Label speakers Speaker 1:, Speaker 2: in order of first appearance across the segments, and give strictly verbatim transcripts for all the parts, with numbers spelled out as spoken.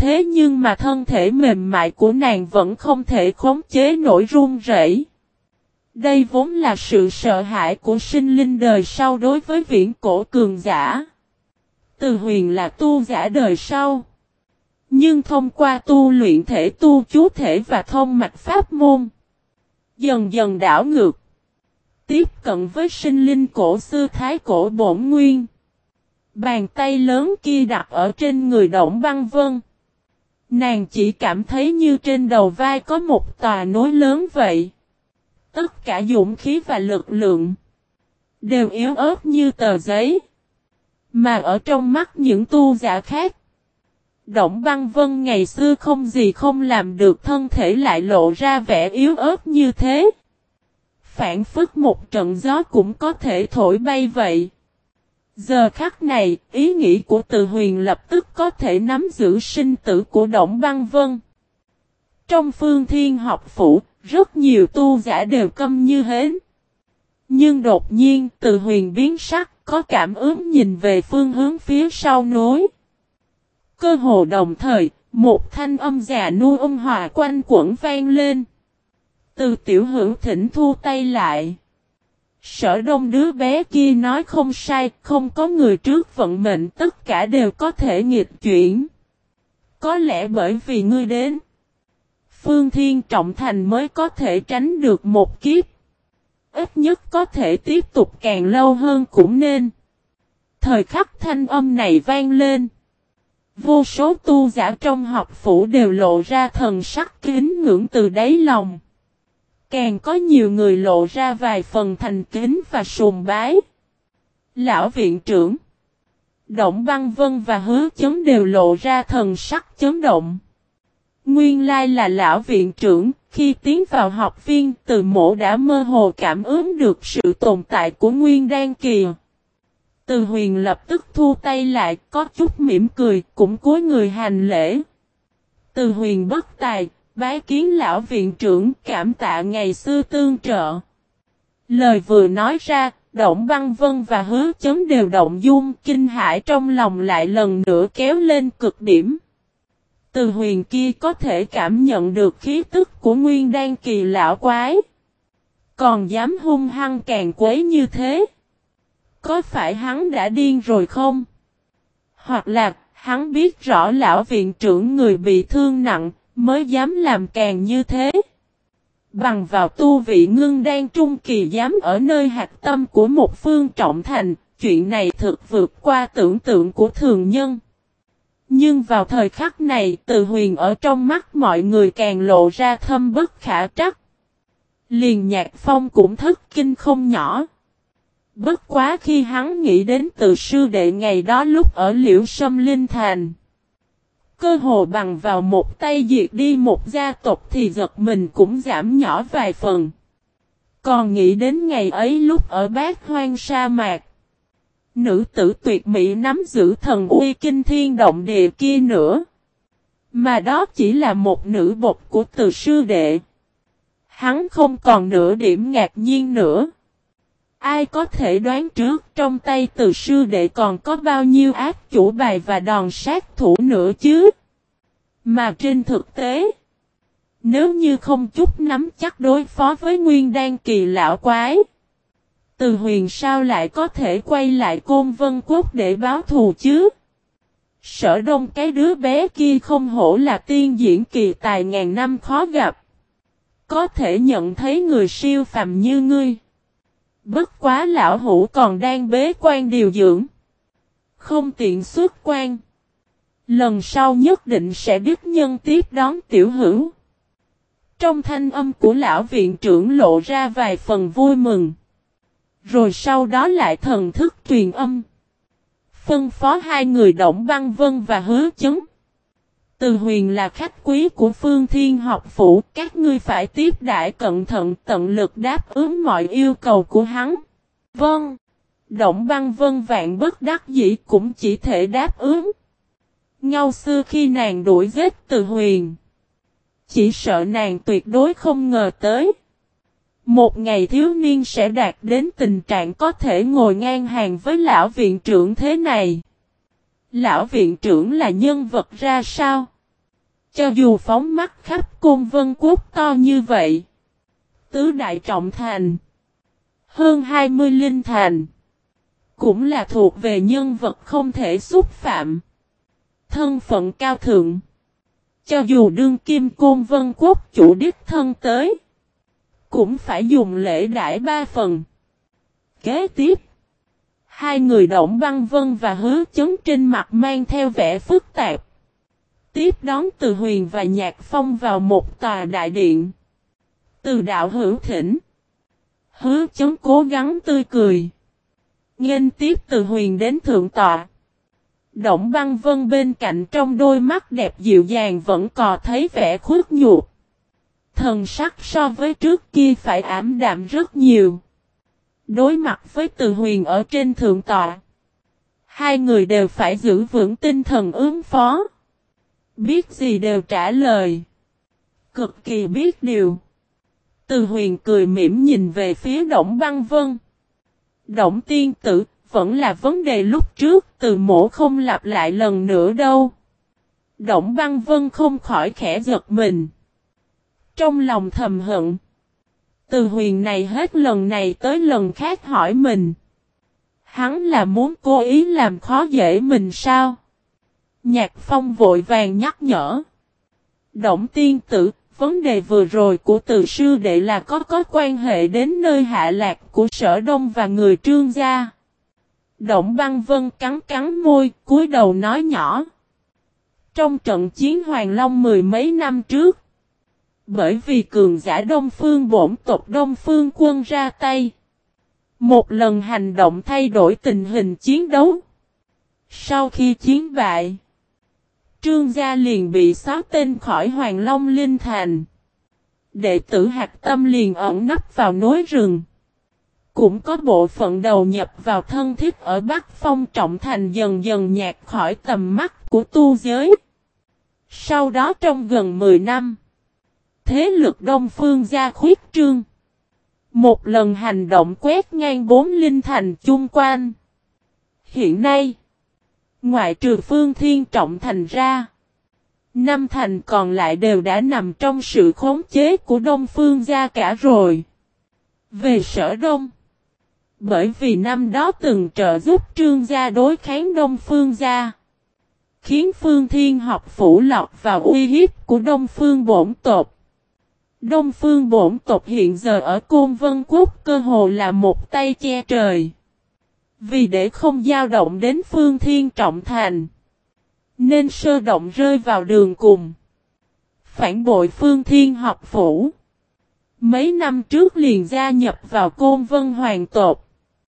Speaker 1: thế nhưng mà thân thể mềm mại của nàng vẫn không thể khống chế nổi run rẩy. Đây vốn là sự sợ hãi của sinh linh đời sau đối với viễn cổ cường giả. Từ Huyền là tu giả đời sau. Nhưng thông qua tu luyện thể tu chú thể và thông mạch pháp môn, dần dần đảo ngược, tiếp cận với sinh linh cổ xưa thái cổ bổn nguyên. Bàn tay lớn kia đặt ở trên người Đổng Băng Vân. Nàng chỉ cảm thấy như trên đầu vai có một tòa núi lớn vậy. Tất cả dũng khí và lực lượng đều yếu ớt như tờ giấy. Mà ở trong mắt những tu giả khác, Đổng Băng Vân ngày xưa không gì không làm được, thân thể lại lộ ra vẻ yếu ớt như thế. Phản phất một trận gió cũng có thể thổi bay vậy. Giờ khắc này, ý nghĩ của Từ Huyền lập tức có thể nắm giữ sinh tử của Đổng Băng Vân. Trong Phương Thiên học phủ, rất nhiều tu giả đều câm như hến. Nhưng đột nhiên, Từ Huyền biến sắc, có cảm ứng nhìn về phương hướng phía sau núi. Cơ hồ đồng thời, một thanh âm già nua ôn hòa quanh quẩn vang lên. Từ Tiểu Hữu thỉnh thu tay lại. Sở Đông đứa bé kia nói không sai, không có người trước vận mệnh, tất cả đều có thể nghịch chuyển. Có lẽ bởi vì ngươi đến, Phương Thiên Trọng Thành mới có thể tránh được một kiếp. Ít nhất có thể tiếp tục càng lâu hơn cũng nên. Thời khắc thanh âm này vang lên, vô số tu giả trong học phủ đều lộ ra thần sắc kính ngưỡng từ đáy lòng. Càng có nhiều người lộ ra vài phần thành kính và sùng bái. Lão viện trưởng Đổng Băng Vân và Hứa Chấn đều lộ ra thần sắc chấn động. Nguyên lai là lão viện trưởng, khi tiến vào học viên, Từ Mộ đã mơ hồ cảm ứng được sự tồn tại của Nguyên Đan Kỳ. Từ Huyền lập tức thu tay lại, có chút mỉm cười, cũng cúi người hành lễ. Từ Huyền bất tài, bái kiến lão viện trưởng, cảm tạ ngày xưa tương trợ. Lời vừa nói ra, Đổng Băng Vân và Hứa Chấn đều động dung, kinh hãi trong lòng lại lần nữa kéo lên cực điểm. Từ Huyền kia có thể cảm nhận được khí tức của Nguyên Đan Kỳ lão quái. Còn dám hung hăng càng quấy như thế. Có phải hắn đã điên rồi không? Hoặc là hắn biết rõ lão viện trưởng người bị thương nặng, mới dám làm càng như thế. Bằng vào tu vị ngưng đan trung kỳ dám ở nơi hạch tâm của một phương trọng thành, chuyện này thực vượt qua tưởng tượng của thường nhân. Nhưng vào thời khắc này, Từ Huyền ở trong mắt mọi người càng lộ ra thâm bất khả trắc. Liền Nhạc Phong cũng thất kinh không nhỏ. Bất quá khi hắn nghĩ đến Từ sư đệ ngày đó lúc ở Liễu Sâm Linh Thành, cơ hồ bằng vào một tay diệt đi một gia tộc thì giật mình cũng giảm nhỏ vài phần. Còn nghĩ đến ngày ấy lúc ở Bát Hoang sa mạc, nữ tử tuyệt mỹ nắm giữ thần uy kinh thiên động địa kia nữa. Mà đó chỉ là một nữ bột của Từ sư đệ. Hắn không còn nửa điểm ngạc nhiên nữa. Ai có thể đoán trước trong tay Từ sư đệ còn có bao nhiêu ác chủ bài và đòn sát thủ nữa chứ? Mà trên thực tế, nếu như không chút nắm chắc đối phó với Nguyên Đan Kỳ lão quái, Từ Huyền sao lại có thể quay lại Côn Vân Quốc để báo thù chứ? Sở Đông cái đứa bé kia không hổ là tiên diễn kỳ tài ngàn năm khó gặp. Có thể nhận thấy người siêu phàm như ngươi. Bất quá lão hữu còn đang bế quan điều dưỡng, không tiện xuất quan. Lần sau nhất định sẽ đích nhân tiếp đón tiểu hữu. Trong thanh âm của lão viện trưởng lộ ra vài phần vui mừng. Rồi sau đó lại thần thức truyền âm. Phân phó hai người Đổng Băng Vân và Hứa Chấn. Từ Huyền là khách quý của Phương Thiên học phủ, các ngươi phải tiếp đãi cẩn thận, tận lực đáp ứng mọi yêu cầu của hắn. Vâng. Đổng Băng Vân vạn bất đắc dĩ cũng chỉ thể đáp ứng. Ngao xưa khi nàng đuổi giết Từ Huyền, chỉ sợ nàng tuyệt đối không ngờ tới. Một ngày thiếu niên sẽ đạt đến tình trạng có thể ngồi ngang hàng với lão viện trưởng thế này. Lão viện trưởng là nhân vật ra sao? Cho dù phóng mắt khắp Côn Vân Quốc to như vậy. Tứ đại trọng thành. Hơn hai mươi linh thành. Cũng là thuộc về nhân vật không thể xúc phạm. Thân phận cao thượng. Cho dù đương kim Côn Vân Quốc chủ đích thân tới. Cũng phải dùng lễ đãi ba phần. Kế tiếp. Hai người Động Băng Vân và Hứa Chấn trên mặt mang theo vẻ phức tạp. Tiếp đón Từ Huyền và Nhạc Phong vào một tòa đại điện. Từ đạo hữu thỉnh. Hứa Chấn cố gắng tươi cười. Nghênh tiếp Từ Huyền đến thượng tọa. Động Băng Vân bên cạnh trong đôi mắt đẹp dịu dàng vẫn còn thấy vẻ khuất nhục. Thần sắc so với trước kia phải ảm đạm rất nhiều. Đối mặt với Từ Huyền ở trên thượng tọa. Hai người đều phải giữ vững tinh thần ứng phó. Biết gì đều trả lời. Cực kỳ biết điều. Từ Huyền cười mỉm nhìn về phía Động Băng Vân. Động tiên tử, vẫn là vấn đề lúc trước, Từ mỗ không lặp lại lần nữa đâu. Động Băng Vân không khỏi khẽ giật mình. Trong lòng thầm hận. Từ Huyền này hết lần này tới lần khác hỏi mình. Hắn là muốn cố ý làm khó dễ mình sao? Nhạc Phong vội vàng nhắc nhở. Động tiên tử, vấn đề vừa rồi của Từ sư đệ là có có quan hệ đến nơi hạ lạc của Sở Đông và người Trương gia. Động Băng Vân cắn cắn môi, cúi đầu nói nhỏ. Trong trận chiến Hoàng Long mười mấy năm trước, bởi vì cường giả Đông Phương bổn tộc Đông Phương quân ra tay, một lần hành động thay đổi tình hình chiến đấu. Sau khi chiến bại, Trương gia liền bị xóa tên khỏi Hoàng Long Linh Thành. Đệ tử Hạc Tâm liền ẩn nấp vào núi rừng. Cũng có bộ phận đầu nhập vào thân thiết ở Bắc Phong Trọng Thành dần dần nhạt khỏi tầm mắt của tu giới. Sau đó trong gần mười năm, thế lực Đông Phương gia khuyết trương. Một lần hành động quét ngang bốn linh thành chung quanh. Hiện nay, ngoại trừ Phương Thiên Trọng Thành ra, năm thành còn lại đều đã nằm trong sự khống chế của Đông Phương gia cả rồi. Về Sở Đông, bởi vì năm đó từng trợ giúp Trương gia đối kháng Đông Phương gia, khiến Phương Thiên học phủ lọt vào uy hiếp của Đông Phương bổn tộc. Đông Phương bổn tộc hiện giờ ở Côn Vân Quốc cơ hồ là một tay che trời. Vì để không dao động đến Phương Thiên Trọng Thành, nên sơ động rơi vào đường cùng. Phản bội Phương Thiên học phủ. Mấy năm trước liền gia nhập vào Côn Vân Hoàng tộc,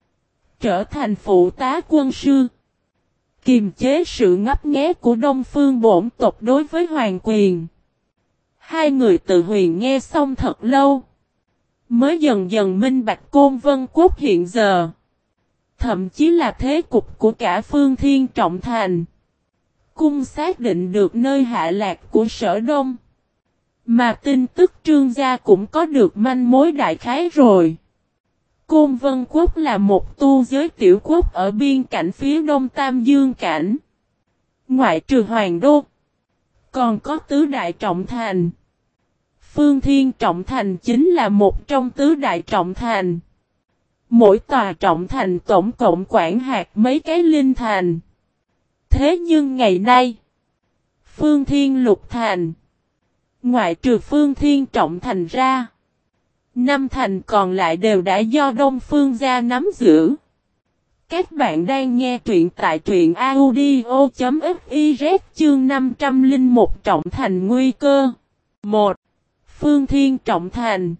Speaker 1: trở thành phụ tá quân sư, kiềm chế sự ngấp nghé của Đông Phương bổn tộc đối với hoàng quyền. Hai người Từ Huyền nghe xong thật lâu, mới dần dần minh bạch Côn Vân Quốc hiện giờ, thậm chí là thế cục của cả Phương Thiên Trọng Thành. Cung xác định được nơi hạ lạc của Sở Đông, mà tin tức Trương gia cũng có được manh mối đại khái rồi. Côn Vân Quốc là một tu giới tiểu quốc ở biên cảnh phía đông Tam Dương Cảnh. Ngoại trừ Hoàng Đô, còn có tứ đại trọng thành. Phương Thiên Trọng Thành chính là một trong tứ đại trọng thành. Mỗi tòa trọng thành tổng cộng quản hạt mấy cái linh thành. Thế nhưng ngày nay, Phương Thiên Lục Thành, ngoại trừ Phương Thiên Trọng Thành ra, năm thành còn lại đều đã do Đông Phương gia nắm giữ. Các bạn đang nghe truyện tại truyện audio chấm fiz chương năm trăm lẻ một Trọng Thành nguy cơ. một. Phương Thiên Trọng Thành.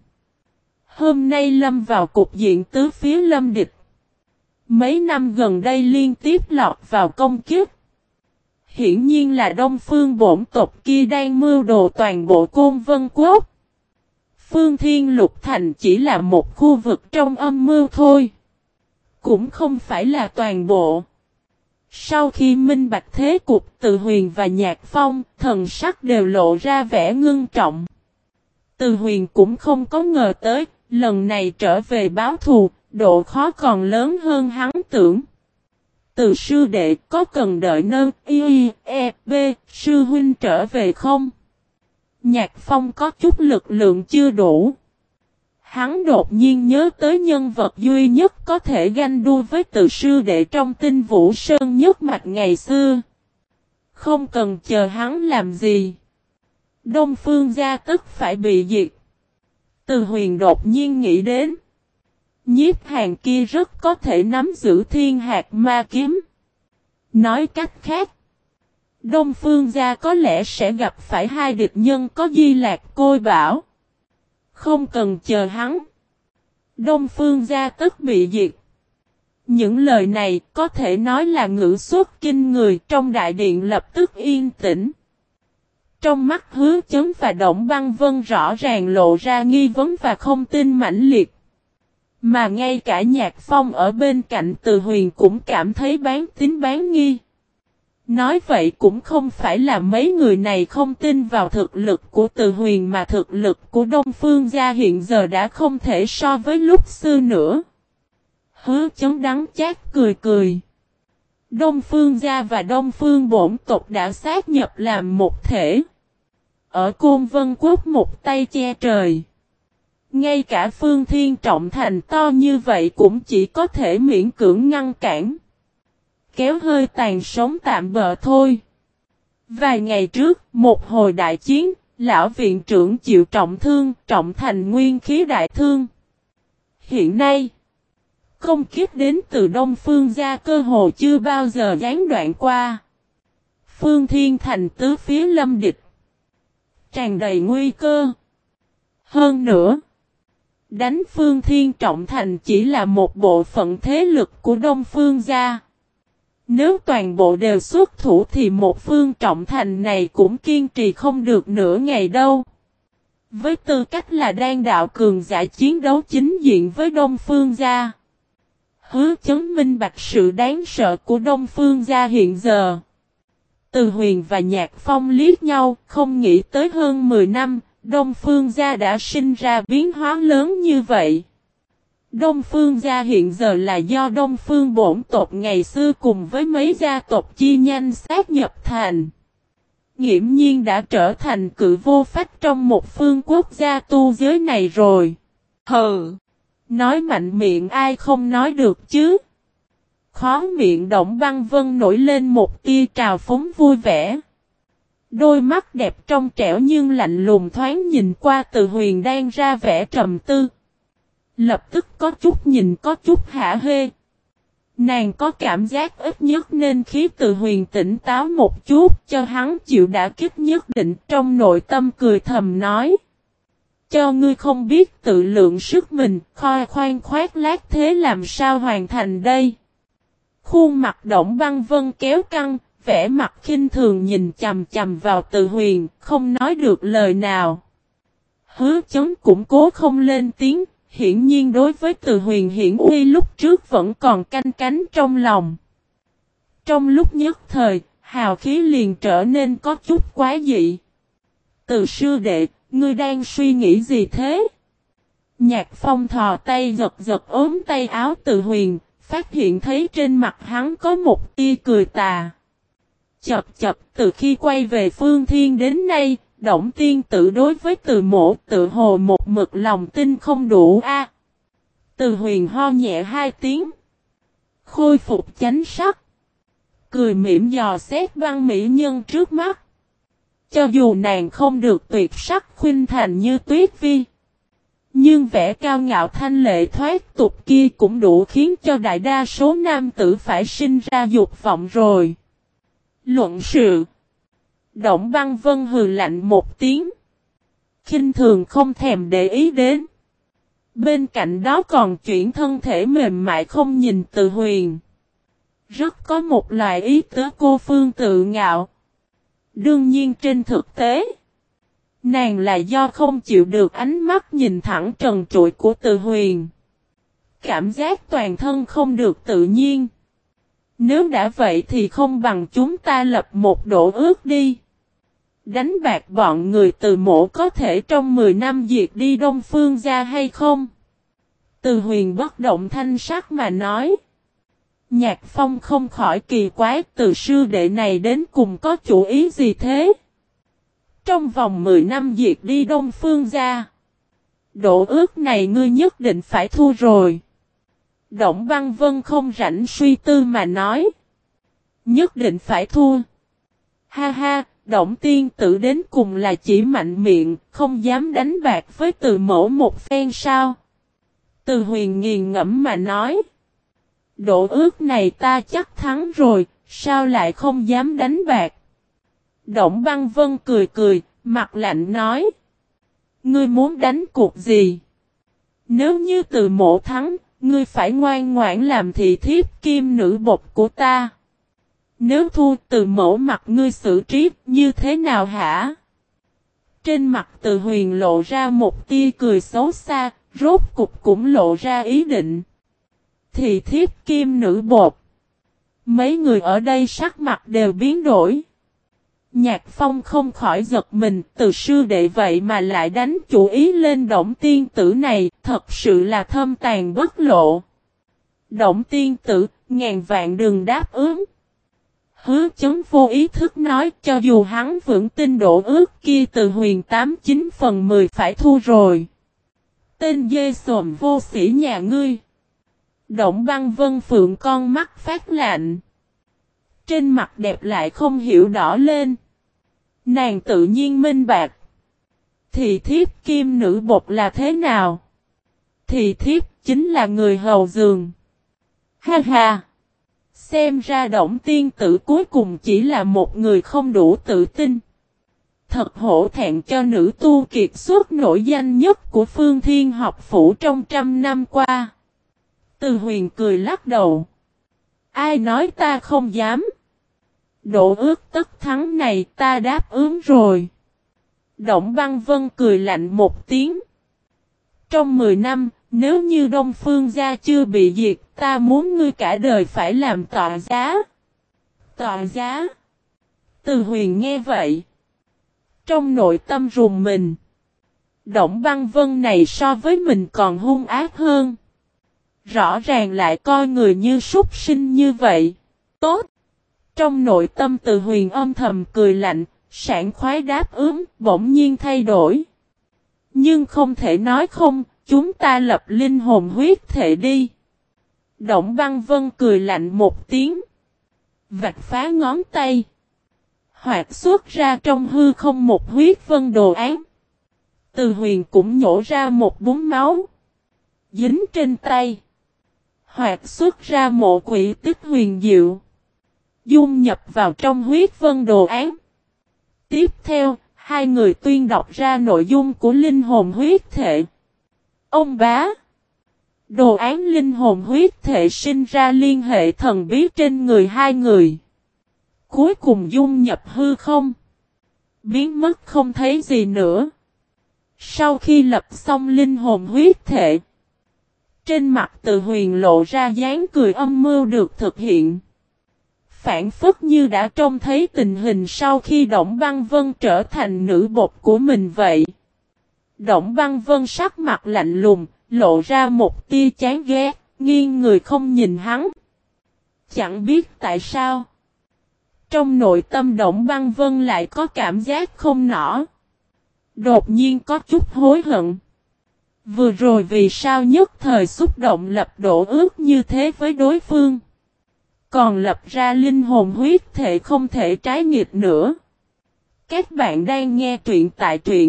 Speaker 1: Hôm nay lâm vào cục diện tứ phía lâm địch. Mấy năm gần đây liên tiếp lọt vào công kích. Hiển nhiên là Đông Phương bổn tộc kia đang mưu đồ toàn bộ Côn Vân Quốc. Phương Thiên Lục Thành chỉ là một khu vực trong âm mưu thôi. Cũng không phải là toàn bộ. Sau khi minh bạch thế cục, Từ Huyền và Nhạc Phong, thần sắc đều lộ ra vẻ ngưng trọng. Từ Huyền cũng không có ngờ tới, lần này trở về báo thù, độ khó còn lớn hơn hắn tưởng. Từ sư đệ có cần đợi nâng y e b sư huynh trở về không? Nhạc Phong có chút lực lượng chưa đủ. Hắn đột nhiên nhớ tới nhân vật duy nhất có thể ganh đua với Từ sư đệ trong Tinh Vũ Sơn nhất mạch ngày xưa. Không cần chờ hắn làm gì. Đông Phương gia tức phải bị diệt. Từ Huyền đột nhiên nghĩ đến. Nhiếp Hàn kia rất có thể nắm giữ Thiên Hạt Ma Kiếm. Nói cách khác, Đông Phương gia có lẽ sẽ gặp phải hai địch nhân có Di Lạc Côi Bảo. Không cần chờ hắn. Đông Phương gia tức bị diệt. Những lời này có thể nói là ngữ xuất kinh người, trong đại điện lập tức yên tĩnh. Trong mắt Hứa Chấn và Động Băng Vân rõ ràng lộ ra nghi vấn và không tin mãnh liệt. Mà ngay cả Nhạc Phong ở bên cạnh Từ Huyền cũng cảm thấy bán tín bán nghi. Nói vậy cũng không phải là mấy người này không tin vào thực lực của Từ Huyền, mà thực lực của Đông Phương gia hiện giờ đã không thể so với lúc xưa nữa. Hứa Chấn đắng chát cười cười. Đông Phương gia và Đông Phương bổn tộc đã sát nhập làm một thể. Ở Côn Vân Quốc một tay che trời. Ngay cả Phương Thiên Trọng thành to như vậy cũng chỉ có thể miễn cưỡng ngăn cản. Kéo hơi tàn sống tạm bợ thôi. Vài ngày trước, một hồi đại chiến, lão viện trưởng chịu trọng thương, trọng thành nguyên khí đại thương. Hiện nay, công kiếp đến từ Đông Phương gia cơ hồ chưa bao giờ gián đoạn qua. Phương Thiên thành tứ phía lâm địch. Tràn đầy nguy cơ. Hơn nữa, đánh Phương Thiên Trọng thành chỉ là một bộ phận thế lực của Đông Phương gia. Nếu toàn bộ đều xuất thủ thì một Phương Trọng thành này cũng kiên trì không được nửa ngày đâu. Với tư cách là đan đạo cường giả chiến đấu chính diện với Đông Phương gia, Hứa Chấn minh bạch sự đáng sợ của Đông Phương gia hiện giờ. Từ Huyền và Nhạc Phong liếc nhau, không nghĩ tới hơn mười năm, Đông Phương gia đã sinh ra biến hóa lớn như vậy. Đông Phương gia hiện giờ là do Đông Phương bổn tộc ngày xưa cùng với mấy gia tộc chi nhanh sát nhập thành. Nghiễm nhiên đã trở thành cự vô phách trong một phương quốc gia tu giới này rồi. Hừ! Nói mạnh miệng ai không nói được chứ? Khó miệng Động Băng Vân nổi lên một tia trào phúng vui vẻ. Đôi mắt đẹp trong trẻo nhưng lạnh lùng thoáng nhìn qua Từ Huyền đang ra vẻ trầm tư. Lập tức có chút nhìn có chút hả hê. Nàng có cảm giác ít nhất nên khí Từ Huyền tỉnh táo một chút cho hắn chịu đả kích nhất định, trong nội tâm cười thầm nói. Cho ngươi không biết tự lượng sức mình, khoa khoan khoát lác thế làm sao hoàn thành đây. Khuôn mặt Động Băng Vân kéo căng, vẻ mặt khinh thường nhìn chằm chằm vào Từ Huyền, không nói được lời nào. Hứa Chấn cũng cố không lên tiếng, hiển nhiên đối với Từ Huyền hiển uy lúc trước vẫn còn canh cánh trong lòng. Trong lúc nhất thời, hào khí liền trở nên có chút quá dị. Từ sư đệ, ngươi đang suy nghĩ gì thế? Nhạc Phong thò tay giật giật ốm tay áo Từ Huyền, phát hiện thấy trên mặt hắn có một tia cười tà. Chập chập, từ khi quay về Phương Thiên đến nay, Động tiên tử đối với Từ mỗ tự hồ một mực lòng tin không đủ a. À, Từ Huyền ho nhẹ hai tiếng. Khôi phục chánh sắc. Cười mỉm dò xét văn mỹ nhân trước mắt. Cho dù nàng không được tuyệt sắc khuynh thành như Tuyết Vi, nhưng vẻ cao ngạo thanh lệ thoát tục kia cũng đủ khiến cho đại đa số nam tử phải sinh ra dục vọng rồi. Luận sự. Động Băng Vân hừ lạnh một tiếng. Khinh thường không thèm để ý đến. Bên cạnh đó còn chuyển thân thể mềm mại không nhìn Từ Huyền. Rất có một loại ý tứ cô phương tự ngạo. Đương nhiên trên thực tế, nàng là do không chịu được ánh mắt nhìn thẳng trần trụi của Từ Huyền. Cảm giác toàn thân không được tự nhiên. Nếu đã vậy thì không bằng chúng ta lập một đổ ước đi. Đánh bạc bọn người Từ mỗ có thể trong mười năm diệt đi Đông Phương gia hay không? Từ Huyền bất động thanh sắc mà nói. Nhạc Phong không khỏi kỳ quái, Từ sư đệ này đến cùng có chủ ý gì thế? Trong vòng mười năm diệt đi Đông Phương gia. Độ ước này ngươi nhất định phải thua rồi. Động Băng Vân không rảnh suy tư mà nói. Nhất định phải thua. Ha ha, Động tiên tử đến cùng là chỉ mạnh miệng, không dám đánh bạc với Từ Mẫu một phen sao? Từ Huyền nghiền ngẫm mà nói. Độ ước này ta chắc thắng rồi, sao lại không dám đánh bạc? Động Băng Vân cười cười, mặt lạnh nói. Ngươi muốn đánh cuộc gì? Nếu như Từ Mẫu thắng, ngươi phải ngoan ngoãn làm thị thiếp kim nữ bột của ta. Nếu thua, Từ Mẫu mặt ngươi xử trí như thế nào hả? Trên mặt Từ Huyền lộ ra một tia cười xấu xa, rốt cục cũng lộ ra ý định. Thị thiếp kim nữ bột. Mấy người ở đây sắc mặt đều biến đổi. Nhạc Phong không khỏi giật mình, Từ sư đệ vậy mà lại đánh chủ ý lên Động tiên tử này, thật sự là thâm tàn bất lộ. Động tiên tử, ngàn vạn đừng đáp ứng. Hứa Chấn vô ý thức nói, cho dù hắn vững tin độ ước kia Từ Huyền tám chín phần mười phải thua rồi. Tên dê sồm vô sĩ nhà ngươi. Động Băng Vân Phượng con mắt phát lạnh. Trên mặt đẹp lại không hiểu đỏ lên. Nàng tự nhiên minh bạch. Thị thiếp kim nữ bột là thế nào? Thị thiếp chính là người hầu giường. Ha ha! Xem ra Động tiên tử cuối cùng chỉ là một người không đủ tự tin. Thật hổ thẹn cho nữ tu kiệt xuất nổi danh nhất của Phương Thiên học phủ trong trăm năm qua. Từ Huyền cười lắc đầu. Ai nói ta không dám? Độ ước tất thắng này ta đáp ứng rồi. Động Băng Vân cười lạnh một tiếng. Trong mười năm, nếu như Đông Phương gia chưa bị diệt, ta muốn ngươi cả đời phải làm tọa giá. Tọa giá? Từ Huyền nghe vậy. Trong nội tâm rùng mình. Động Băng Vân này so với mình còn hung ác hơn. Rõ ràng lại coi người như súc sinh như vậy. Tốt! Trong nội tâm Từ Huyền âm thầm cười lạnh, sảng khoái đáp ứng, bỗng nhiên thay đổi. Nhưng không thể nói không, chúng ta lập linh hồn huyết thể đi. Động Băng Vân cười lạnh một tiếng. Vạch phá ngón tay. Hoạt xuất ra trong hư không một huyết vân đồ án. Từ Huyền cũng nhổ ra một búng máu. Dính trên tay. Hoạt xuất ra một quỷ tích huyền diệu. Dung nhập vào trong huyết vân đồ án. Tiếp theo, hai người tuyên đọc ra nội dung của linh hồn huyết thể. Ông bá. Đồ án linh hồn huyết thể sinh ra liên hệ thần bí trên người hai người. Cuối cùng dung nhập hư không. Biến mất không thấy gì nữa. Sau khi lập xong linh hồn huyết thể. Trên mặt Từ Huyền lộ ra dáng cười âm mưu được thực hiện. Phản phất như đã trông thấy tình hình sau khi Động Băng Vân trở thành nữ bột của mình vậy. Động Băng Vân sắc mặt lạnh lùng, lộ ra một tia chán ghét, nghiêng người không nhìn hắn. Chẳng biết tại sao. Trong nội tâm Động Băng Vân lại có cảm giác không nỏ. Đột nhiên có chút hối hận. Vừa rồi vì sao nhất thời xúc động lập độ ước như thế với đối phương. Còn lập ra linh hồn huyết thể không thể trái nghịch nữa. Các bạn đang nghe truyện tại truyện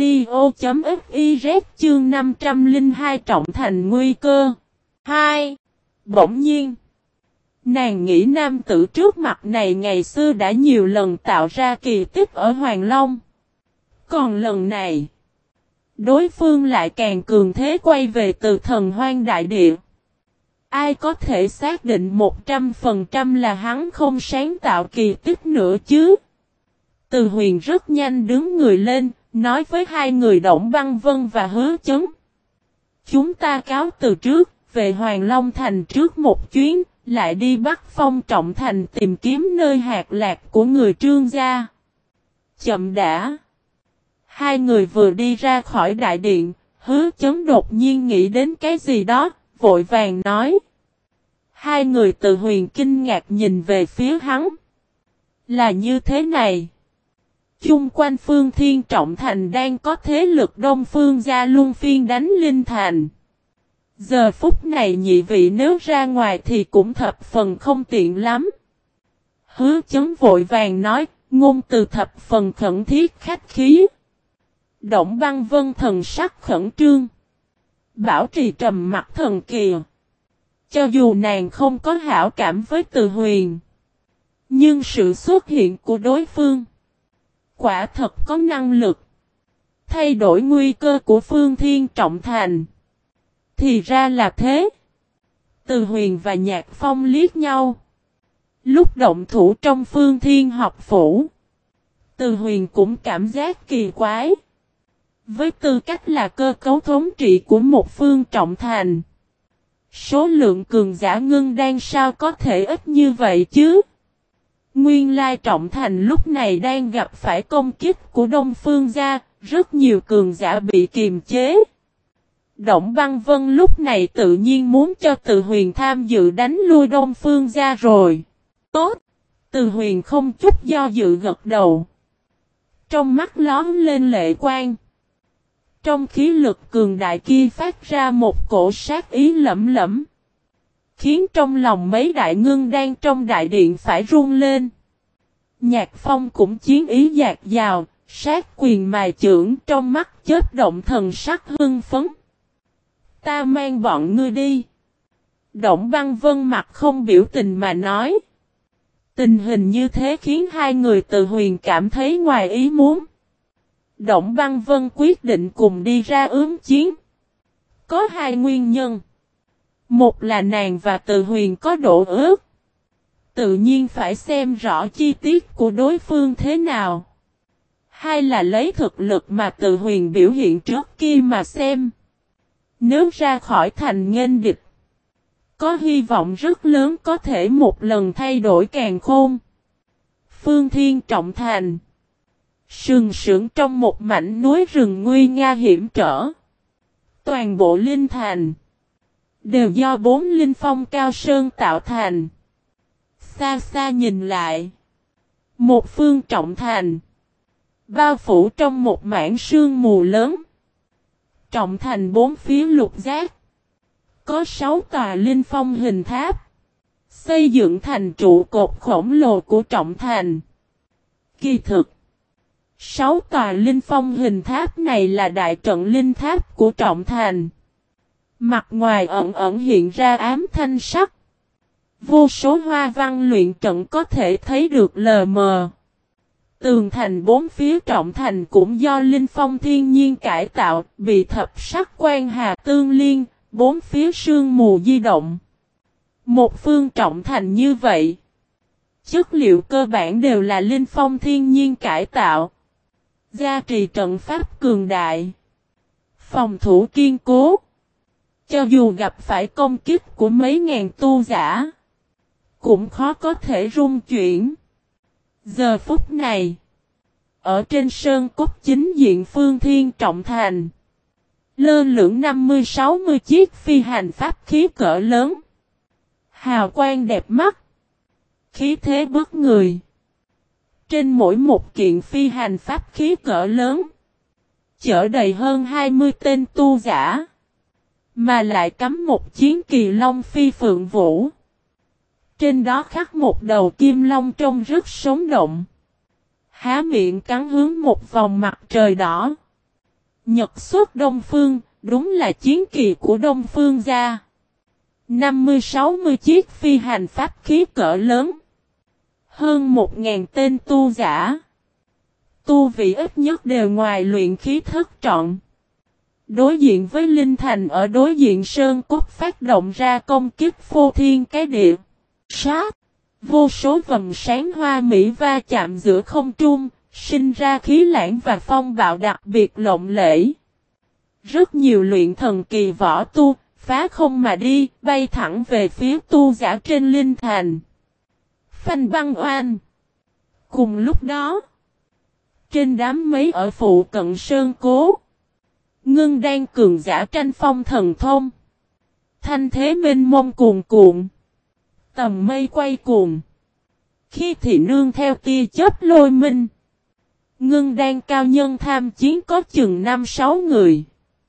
Speaker 1: audio.fiz chương năm trăm lẻ hai trọng thành nguy cơ. hai. Bỗng nhiên. Nàng nghĩ nam tử trước mặt này ngày xưa đã nhiều lần tạo ra kỳ tích ở Hoàng Long. Còn lần này. Đối phương lại càng cường thế quay về từ thần hoang đại địa. Ai có thể xác định một trăm phần trăm là hắn không sáng tạo kỳ tích nữa chứ? Từ Huyền rất nhanh đứng người lên, nói với hai người Động Băng Vân và Hứa Chấn. Chúng ta cáo từ trước, về Hoàng Long Thành trước một chuyến, lại đi Bắc Phong Trọng Thành tìm kiếm nơi hạt lạc của người Trương gia. Chậm đã. Hai người vừa đi ra khỏi đại điện, Hứa Chấn đột nhiên nghĩ đến cái gì đó, vội vàng nói. Hai người Từ Huyền kinh ngạc nhìn về phía hắn. Là như thế này. Chung quanh Phương Thiên Trọng Thành đang có thế lực Đông Phương gia luân phiên đánh Linh Thành. Giờ phút này nhị vị nếu ra ngoài thì cũng thập phần không tiện lắm. Hứa Chấn vội vàng nói, ngôn từ thập phần khẩn thiết khách khí. Động Băng Vân thần sắc khẩn trương. Bảo trì trầm mặt thần kỳ. Cho dù nàng không có hảo cảm với Từ Huyền, nhưng sự xuất hiện của đối phương quả thật có năng lực thay đổi nguy cơ của Phương Thiên Trọng Thành. Thì ra là thế. Từ Huyền và Nhạc Phong liếc nhau. Lúc động thủ trong Phương Thiên học phủ, Từ Huyền cũng cảm giác kỳ quái. Với tư cách là cơ cấu thống trị của một phương trọng thành, số lượng cường giả ngưng đan sao có thể ít như vậy chứ? Nguyên lai trọng thành lúc này đang gặp phải công kích của Đông Phương gia, rất nhiều cường giả bị kiềm chế. Động Băng Vân lúc này tự nhiên muốn cho Từ Huyền tham dự đánh lui Đông Phương gia rồi. Tốt! Từ Huyền không chút do dự gật đầu. Trong mắt lóm lên lệ quang. Trong khí lực cường đại kia phát ra một cổ sát ý lẫm lẫm, khiến trong lòng mấy đại ngưng đang trong đại điện phải run lên. Nhạc Phong cũng chiến ý dạt dào, sát quyền mài chưởng, trong mắt chớp động thần sắc hưng phấn. Ta mang bọn ngươi đi. Động Băng Vân mặt không biểu tình mà nói. Tình hình như thế khiến hai người Từ Huyền cảm thấy ngoài ý muốn. Động Băng Vân quyết định cùng đi ra ứng chiến. Có hai nguyên nhân. Một là nàng và Từ Huyền có độ ước. Tự nhiên phải xem rõ chi tiết của đối phương thế nào. Hai là lấy thực lực mà Từ Huyền biểu hiện trước kia mà xem. Nếu ra khỏi thành nghênh địch, có hy vọng rất lớn có thể một lần thay đổi càn khôn. Phương Thiên Trọng Thành sừng sững trong một mảnh núi rừng nguy nga hiểm trở. Toàn bộ Linh Thành đều do bốn linh phong cao sơn tạo thành. Xa xa nhìn lại, một phương trọng thành bao phủ trong một mảng sương mù lớn. Trọng thành bốn phía lục giác, có sáu tòa linh phong hình tháp, xây dựng thành trụ cột khổng lồ của trọng thành. Kỳ thực, sáu tòa linh phong hình tháp này là đại trận linh tháp của trọng thành. Mặt ngoài ẩn ẩn hiện ra ám thanh sắc. Vô số hoa văn luyện trận có thể thấy được lờ mờ. Tường thành bốn phía trọng thành cũng do linh phong thiên nhiên cải tạo, bị thập sắc quan hà tương liên, bốn phía sương mù di động. Một phương trọng thành như vậy, chất liệu cơ bản đều là linh phong thiên nhiên cải tạo. Gia trì trận pháp cường đại, phòng thủ kiên cố. Cho dù gặp phải công kích của mấy ngàn tu giả, cũng khó có thể rung chuyển. Giờ phút này, ở trên sơn cốt chính diện Phương Thiên Trọng Thành, lơ lửng năm mươi sáu mươi chiếc phi hành pháp khí cỡ lớn. Hào quang đẹp mắt, khí thế bức người. Trên mỗi một kiện phi hành pháp khí cỡ lớn, chở đầy hơn hai mươi tên tu giả, mà lại cắm một chiến kỳ long phi phượng vũ. Trên đó khắc một đầu kim long trông rất sống động. Há miệng cắn hướng một vòng mặt trời đỏ. Nhật xuất Đông Phương, đúng là chiến kỳ của Đông Phương gia. năm mươi sáu mươi chiếc phi hành pháp khí cỡ lớn. Hơn một ngàn tên tu giả. Tu vị ít nhất đều ngoài luyện khí thất trọn. Đối diện với Linh Thành ở đối diện Sơn Cốt phát động ra công kích phô thiên cái địa. Sát! Vô số vầng sáng hoa mỹ va chạm giữa không trung, sinh ra khí lãng và phong bạo đặc biệt lộng lẫy. Rất nhiều luyện thần kỳ võ tu, phá không mà đi, bay thẳng về phía tu giả trên Linh Thành. Phanh băng oan! Cùng lúc đó, trên đám mây ở phụ cận Sơn Cố, ngưng đang cường giả tranh phong thần thông. Thanh thế mênh mông cuồn cuộn. Tầm mây quay cuồng. Khi thì nương theo tia chớp lôi minh. Ngưng đan cao nhân tham chiến có chừng năm sáu người.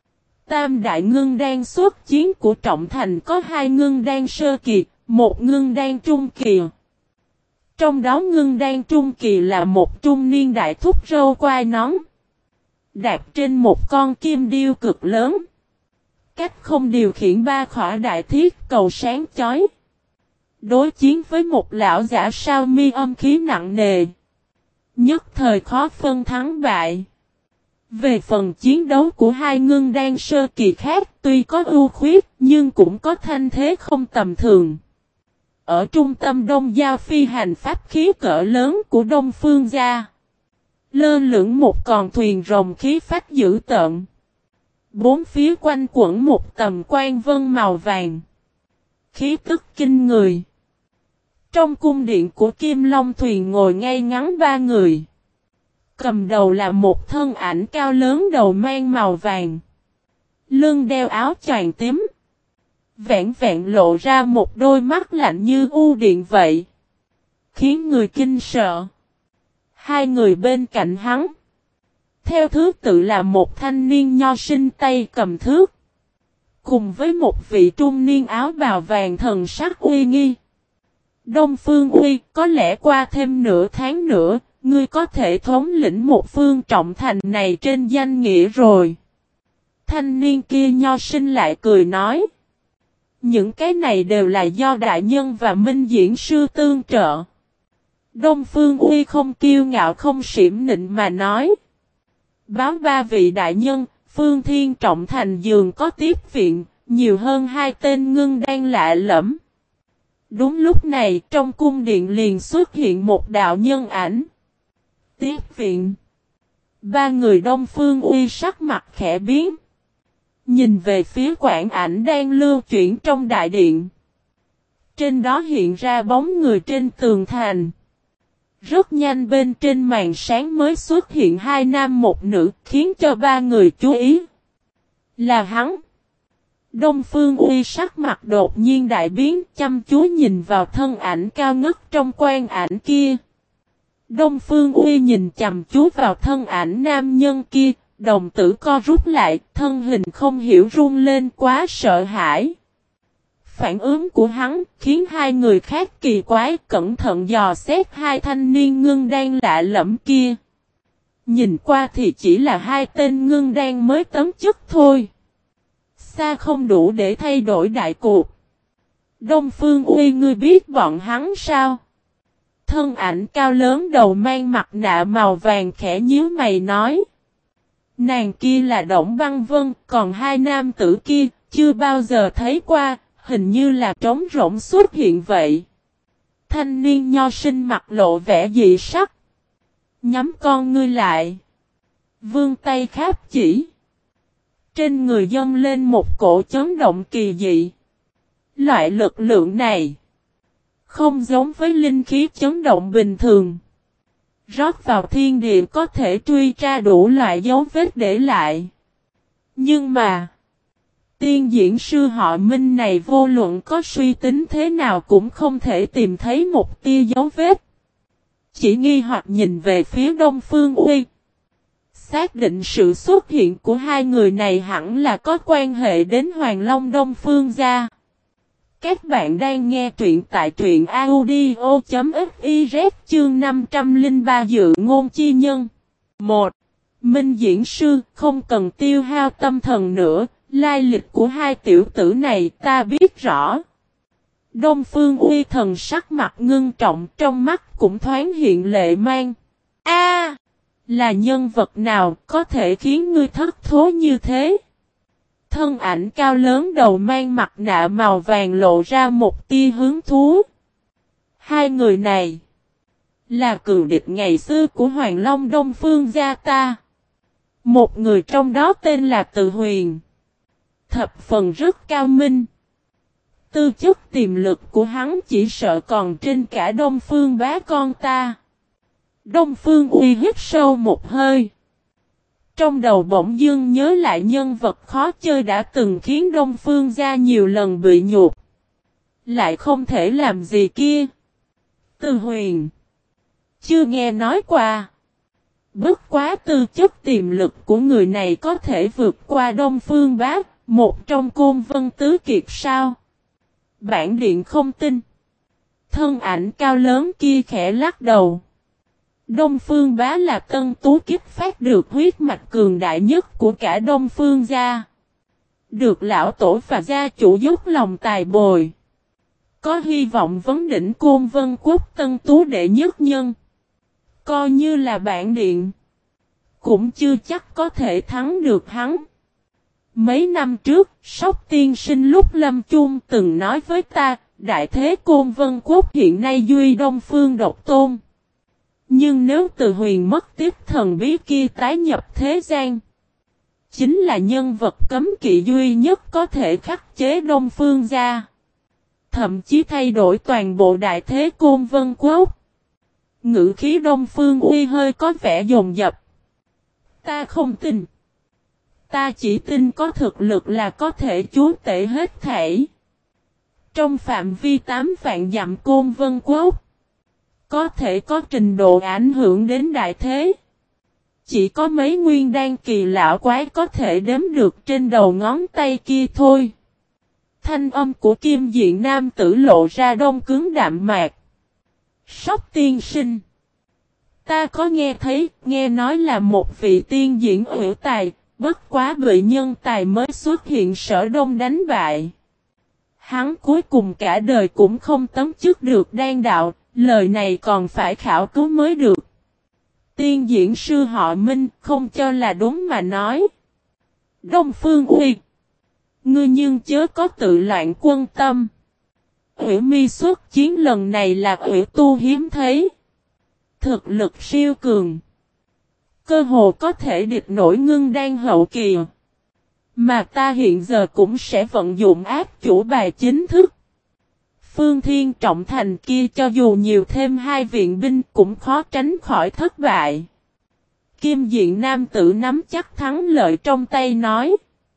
Speaker 1: Tam đại ngưng đan xuất chiến của Trọng Thành có hai ngưng đan sơ kỳ, một ngưng đan trung kỳ. Trong đó ngưng đan trung kỳ là một trung niên đại thúc râu quai nón. Đạp trên một con kim điêu cực lớn. Cách không điều khiển ba khỏa đại thiết cầu sáng chói. Đối chiến với một lão giả sao mi âm khí nặng nề. Nhất thời khó phân thắng bại. Về phần chiến đấu của hai ngưng đan sơ kỳ khác tuy có ưu khuyết nhưng cũng có thanh thế không tầm thường. Ở trung tâm Đông Giao phi hành pháp khí cỡ lớn của Đông Phương gia. Lơ lửng một con thuyền rồng khí phách dữ tợn. Bốn phía quanh quẩn một tầm quan vân màu vàng. Khí tức kinh người. Trong cung điện của Kim Long thuyền ngồi ngay ngắn ba người. Cầm đầu là một thân ảnh cao lớn đầu mang màu vàng. Lưng đeo áo choàng tím. Vẹn vẹn lộ ra một đôi mắt lạnh như u điện vậy. Khiến người kinh sợ. Hai người bên cạnh hắn. Theo thứ tự là một thanh niên nho sinh tay cầm thước. Cùng với một vị trung niên áo bào vàng thần sắc uy nghi. Đông Phương Uy, có lẽ qua thêm nửa tháng nữa, ngươi có thể thống lĩnh một phương Trọng Thành này trên danh nghĩa rồi. Thanh niên kia nho sinh lại cười nói. Những cái này đều là do đại nhân và minh diễn sư tương trợ. Đông Phương Uy không kiêu ngạo không xiểm nịnh mà nói. Báo ba vị đại nhân, phương Thiên Trọng Thành dường có tiếp viện, nhiều hơn hai tên ngưng đan lạ lẫm. Đúng lúc này trong cung điện liền xuất hiện một đạo nhân ảnh. Tiếp viện. Ba người Đông Phương Uy sắc mặt khẽ biến. Nhìn về phía quảng ảnh đang lưu chuyển trong đại điện. Trên đó hiện ra bóng người trên tường thành. Rất nhanh bên trên màn sáng mới xuất hiện hai nam một nữ khiến cho ba người chú ý. Là hắn. Đông Phương Uy sắc mặt đột nhiên đại biến chăm chú nhìn vào thân ảnh cao ngất trong quan ảnh kia. Đông Phương Uy nhìn chăm chú vào thân ảnh nam nhân kia, đồng tử co rút lại, thân hình không hiểu run lên quá sợ hãi. Phản ứng của hắn khiến hai người khác kỳ quái cẩn thận dò xét hai thanh niên ngưng đan lạ lẫm kia. Nhìn qua thì chỉ là hai tên ngưng đan mới tấm chức thôi. Xa không đủ để thay đổi đại cuộc. Đông Phương Uy ngươi biết bọn hắn sao? Thân ảnh cao lớn đầu mang mặt nạ màu vàng khẽ nhíu mày nói. Nàng kia là Đổng Băng Vân, còn hai nam tử kia chưa bao giờ thấy qua, hình như là trống rỗng xuất hiện vậy. Thanh niên nho sinh mặt lộ vẻ dị sắc. Nhắm con ngươi lại. Vươn tay kháp chỉ. Trên người dâng lên một cổ chấn động kỳ dị. Loại lực lượng này không giống với linh khí chấn động bình thường. Rót vào thiên địa có thể truy tra đủ loại dấu vết để lại. Nhưng mà tiên diễn sư họ Minh này vô luận có suy tính thế nào cũng không thể tìm thấy một tia dấu vết. Chỉ nghi hoặc nhìn về phía Đông Phương Uy. Xác định sự xuất hiện của hai người này hẳn là có quan hệ đến Hoàng Long Đông Phương gia. Các bạn đang nghe truyện tại truyện audio.fiz chương năm trăm lẻ ba dự ngôn chi nhân. một. Minh diễn sư không cần tiêu hao tâm thần nữa, lai lịch của hai tiểu tử này ta biết rõ. Đông Phương Uy thần sắc mặt ngưng trọng trong mắt cũng thoáng hiện lệ mang. A, là nhân vật nào có thể khiến ngươi thất thố như thế? Thân ảnh cao lớn đầu mang mặt nạ màu vàng lộ ra một tia hứng thú. Hai người này là cừu địch ngày xưa của Hoàng Long Đông Phương gia ta. Một người trong đó tên là Từ Huyền. Thập phần rất cao minh. Tư chất tiềm lực của hắn chỉ sợ còn trên cả Đông Phương bá con ta. Đông Phương Uy hít sâu một hơi. Trong đầu bỗng dưng nhớ lại nhân vật khó chơi đã từng khiến Đông Phương gia nhiều lần bị nhục. Lại không thể làm gì kia. Từ Huyền. Chưa nghe nói qua. Bất quá tư chất tiềm lực của người này có thể vượt qua Đông Phương Bá, một trong Côn Vân Tứ Kiệt sao? Bản điện không tin. Thân ảnh cao lớn kia khẽ lắc đầu. Đông Phương Bá là tân tú kích phát được huyết mạch cường đại nhất của cả Đông Phương gia. Được lão tổ và gia chủ dốc lòng tài bồi. Có hy vọng vấn đỉnh Côn Vân Quốc tân tú đệ nhất nhân. Coi như là bản điện. Cũng chưa chắc có thể thắng được hắn. Mấy năm trước, Sóc tiên sinh lúc lâm chung từng nói với ta, đại thế Côn Vân Quốc hiện nay duy Đông Phương độc tôn. Nhưng nếu Từ Huyền mất tiếp thần bí kia tái nhập thế gian, chính là nhân vật cấm kỵ duy nhất có thể khắc chế Đông Phương gia. Thậm chí thay đổi toàn bộ đại thế Côn Vân Quốc. Ngữ khí Đông Phương Uy hơi có vẻ dồn dập. Ta không tin. Ta chỉ tin có thực lực là có thể chúa tể hết thảy. Trong phạm vi tám vạn dặm Côn Vân Quốc, có thể có trình độ ảnh hưởng đến đại thế. Chỉ có mấy nguyên đan kỳ lão quái có thể đếm được trên đầu ngón tay kia thôi. Thanh âm của Kim Diện nam tử lộ ra đông cứng đạm mạc. Sóc tiên sinh. Ta có nghe thấy, nghe nói là một vị tiên diễn hữu tài, bất quá bị nhân tài mới xuất hiện Sở Đông đánh bại. Hắn cuối cùng cả đời cũng không tấm chức được đan đạo, lời này còn phải khảo cứu mới được. Tiên diễn sư họ Minh không cho là đúng mà nói. Đông Phương Uy. Ngươi nhưng chớ có tự loạn quân tâm. Ủy mi xuất chiến lần này là ủy tu hiếm thấy. Thực lực siêu cường. Cơ hồ có thể địch nổi ngưng đan hậu kỳ. Mà ta hiện giờ cũng sẽ vận dụng áp chủ bài chính thức. Phương Thiên Trọng Thành kia cho dù nhiều thêm hai viện binh cũng khó tránh khỏi thất bại. Kim Diện nam tử nắm chắc thắng lợi trong tay nói.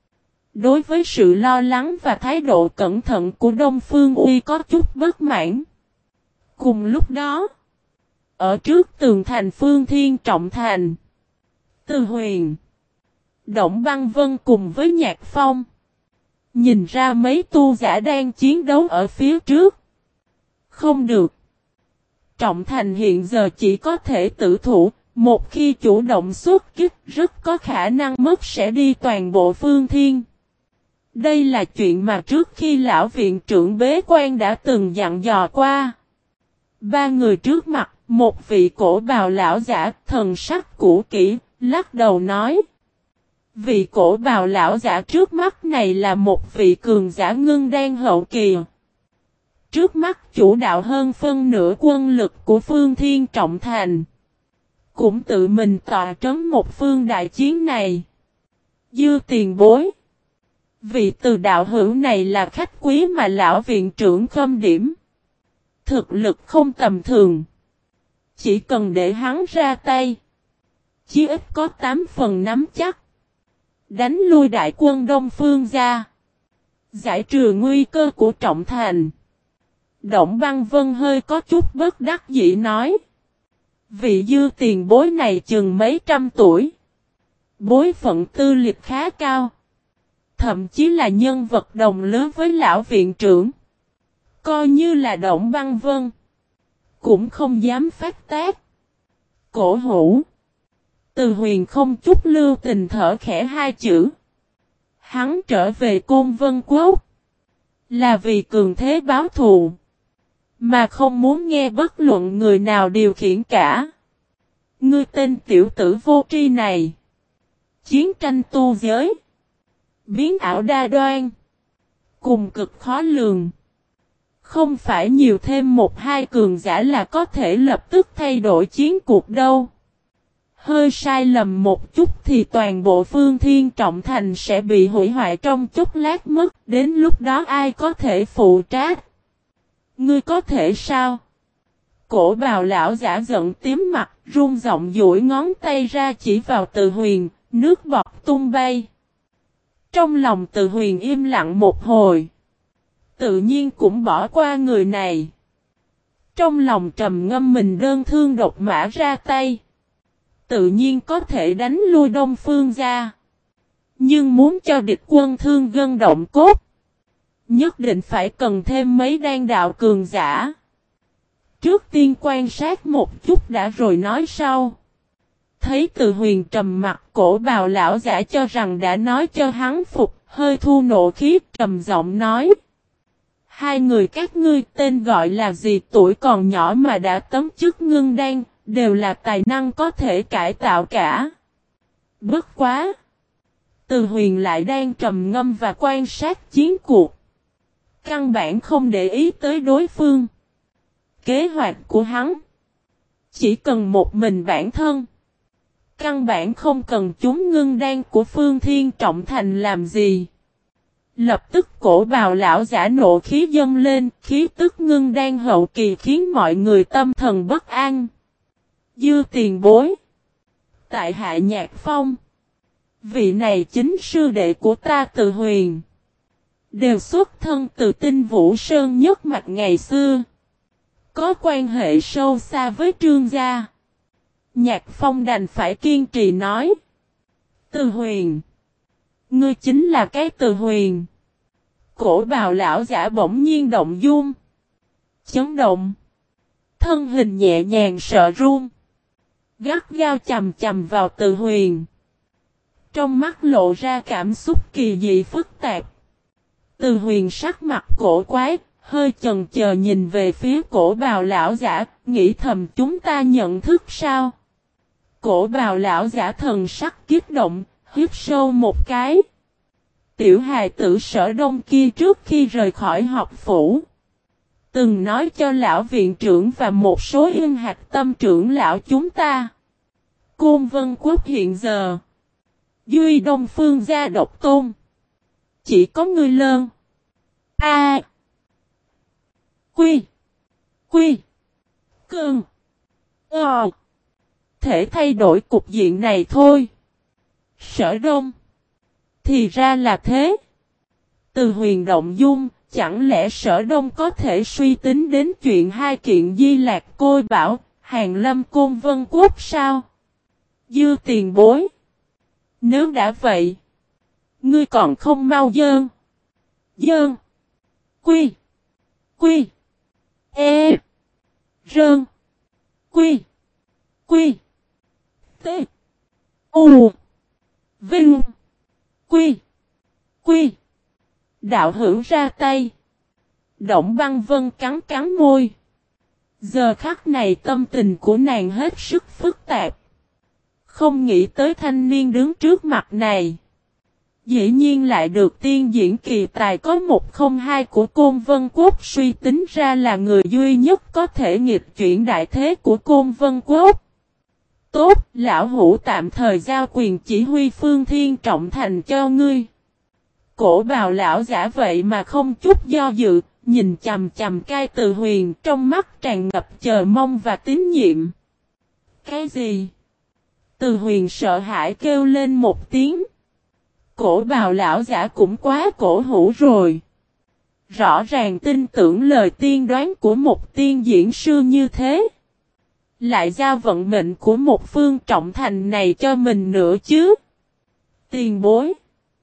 Speaker 1: Đối với sự lo lắng và thái độ cẩn thận của Đông Phương Uy có chút bất mãn. Cùng lúc đó, ở trước tường thành Phương Thiên Trọng Thành, Từ Huyền, Động Băng Vân cùng với Nhạc Phong, nhìn ra mấy tu giả đang chiến đấu ở phía trước. Không được. Trọng Thành hiện giờ chỉ có thể tử thủ, một khi chủ động xuất kích rất có khả năng mất sẽ đi toàn bộ Phương Thiên. Đây là chuyện mà trước khi lão viện trưởng bế quan đã từng dặn dò qua. Ba người trước mặt, một vị cổ bào lão giả thần sắc cũ kỹ, lắc đầu nói. Vị cổ bào lão giả trước mắt này là một vị cường giả ngưng đan hậu kỳ. Trước mắt chủ đạo hơn phân nửa quân lực của Phương Thiên Trọng Thành. Cũng tự mình tọa trấn một phương đại chiến này. Dư tiền bối. Vị từ đạo hữu này là khách quý mà lão viện trưởng khâm điểm. Thực lực không tầm thường. Chỉ cần để hắn ra tay. Chí ít có tám phần nắm chắc. Đánh lui đại quân Đông Phương gia. Giải trừ nguy cơ của Trọng Thành. Động Băng Vân hơi có chút bất đắc dĩ nói. Vị dư tiền bối này chừng mấy trăm tuổi. Bối phận tư lịch khá cao. Thậm chí là nhân vật đồng lứa với lão viện trưởng. Coi như là Động Băng Vân. Cũng không dám phát tác. Cổ hủ. Từ Huyền không chút lưu tình thở khẽ hai chữ. Hắn trở về Côn Vân Quốc. Là vì cường thế báo thù. Mà không muốn nghe bất luận người nào điều khiển cả. Ngươi tên tiểu tử vô tri này. Chiến tranh tu giới. Biến ảo đa đoan. Cùng cực khó lường. Không phải nhiều thêm một hai cường giả là có thể lập tức thay đổi chiến cuộc đâu. Hơi sai lầm một chút thì toàn bộ Phương Thiên Trọng Thành sẽ bị hủy hoại trong chốc lát mất. Đến lúc đó ai có thể phụ trách? Ngươi có thể sao? Cổ bào lão giả giận tím mặt, run giọng duỗi ngón tay ra chỉ vào Từ Huyền, nước bọt tung bay. Trong lòng Từ Huyền im lặng một hồi. Tự nhiên cũng bỏ qua người này. Trong lòng trầm ngâm mình đơn thương độc mã ra tay. tự nhiên có thể đánh lui Đông Phương gia. Nhưng muốn cho địch quân thương gân động cốt, nhất định phải cần thêm mấy đan đạo cường giả. Trước tiên quan sát một chút đã rồi nói sau. Thấy Từ Huyền trầm mặt, Cổ Bào lão giả cho rằng đã nói cho hắn phục, hơi thu nộ khí, trầm giọng nói: hai người các ngươi tên gọi là gì, tuổi còn nhỏ mà đã tấm chức ngưng đan, đều là tài năng có thể cải tạo cả. Bất quá! Từ Huyền lại đang trầm ngâm và quan sát chiến cuộc. Căn bản không để ý tới đối phương. Kế hoạch của hắn chỉ cần một mình bản thân. Căn bản không cần chúng ngưng đan của Phương Thiên Trọng Thành làm gì. Lập tức Cổ Bào lão giả nộ khí dâng lên, khí tức ngưng đan hậu kỳ khiến mọi người tâm thần bất an. Dư tiền bối. Tại Hạ Nhạc Phong. Vị này chính sư đệ của ta Từ Huyền. Đều xuất thân từ Tinh Vũ Sơn nhất mạch ngày xưa. Có quan hệ sâu xa với Trương gia. Nhạc Phong đành phải kiên trì nói. Từ Huyền. Ngươi chính là cái Từ Huyền. Cổ Bào lão giả bỗng nhiên động dung. Chấn động. Thân hình nhẹ nhàng sợ run. Gắt gao chầm chầm vào Từ Huyền. Trong mắt lộ ra cảm xúc kỳ dị phức tạp. Từ Huyền sắc mặt cổ quái, hơi chần chờ nhìn về phía Cổ Bào lão giả, nghĩ thầm chúng ta nhận thức sao? Cổ Bào lão giả thần sắc kích động, hít sâu một cái. Tiểu hài tử Sở Đông kia trước khi rời khỏi học phủ, từng nói cho lão viện trưởng và một số yên hạt tâm trưởng lão chúng ta. Côn Vân Quốc hiện giờ, duy Đông Phương gia độc tôn. Chỉ có ngươi Lơn. A. Quy. Quy. Cơn. Ờ. Thể thay đổi cục diện này thôi. Sở Đông. Thì ra là thế. Từ Huyền động dung, chẳng lẽ Sở Đông có thể suy tính đến chuyện hai kiện Di Lạc Côi Bảo, Hàn Lâm Côn Vân Quốc sao? Dư tiền bối. Nếu đã vậy, ngươi còn không mau dơn. Dơn. Quy. Quy. E. Rơn. Quy. Quy. T. U. Vinh. Quy. Quy. Đạo hữu ra tay. Động Băng Vân cắn cắn môi. Giờ khắc này tâm tình của nàng hết sức phức tạp. Không nghĩ tới thanh niên đứng trước mặt này. Dĩ nhiên lại được tiên diễn kỳ tài có một không hai của Côn Vân Quốc suy tính ra là người duy nhất có thể nghịch chuyển đại thế của Côn Vân Quốc. Tốt, lão hữu tạm thời giao quyền chỉ huy Phương Thiên Trọng Thành cho ngươi. Cổ Bào lão giả vậy mà không chút do dự, nhìn chầm chầm Cai Từ Huyền, trong mắt tràn ngập chờ mong và tín nhiệm. Cái gì? Từ Huyền sợ hãi kêu lên một tiếng. Cổ Bào lão giả cũng quá cổ hủ rồi. Rõ ràng tin tưởng lời tiên đoán của một tiên diễn sư như thế. Lại giao vận mệnh của một Phương Trọng Thành này cho mình nữa chứ. Tiền bối.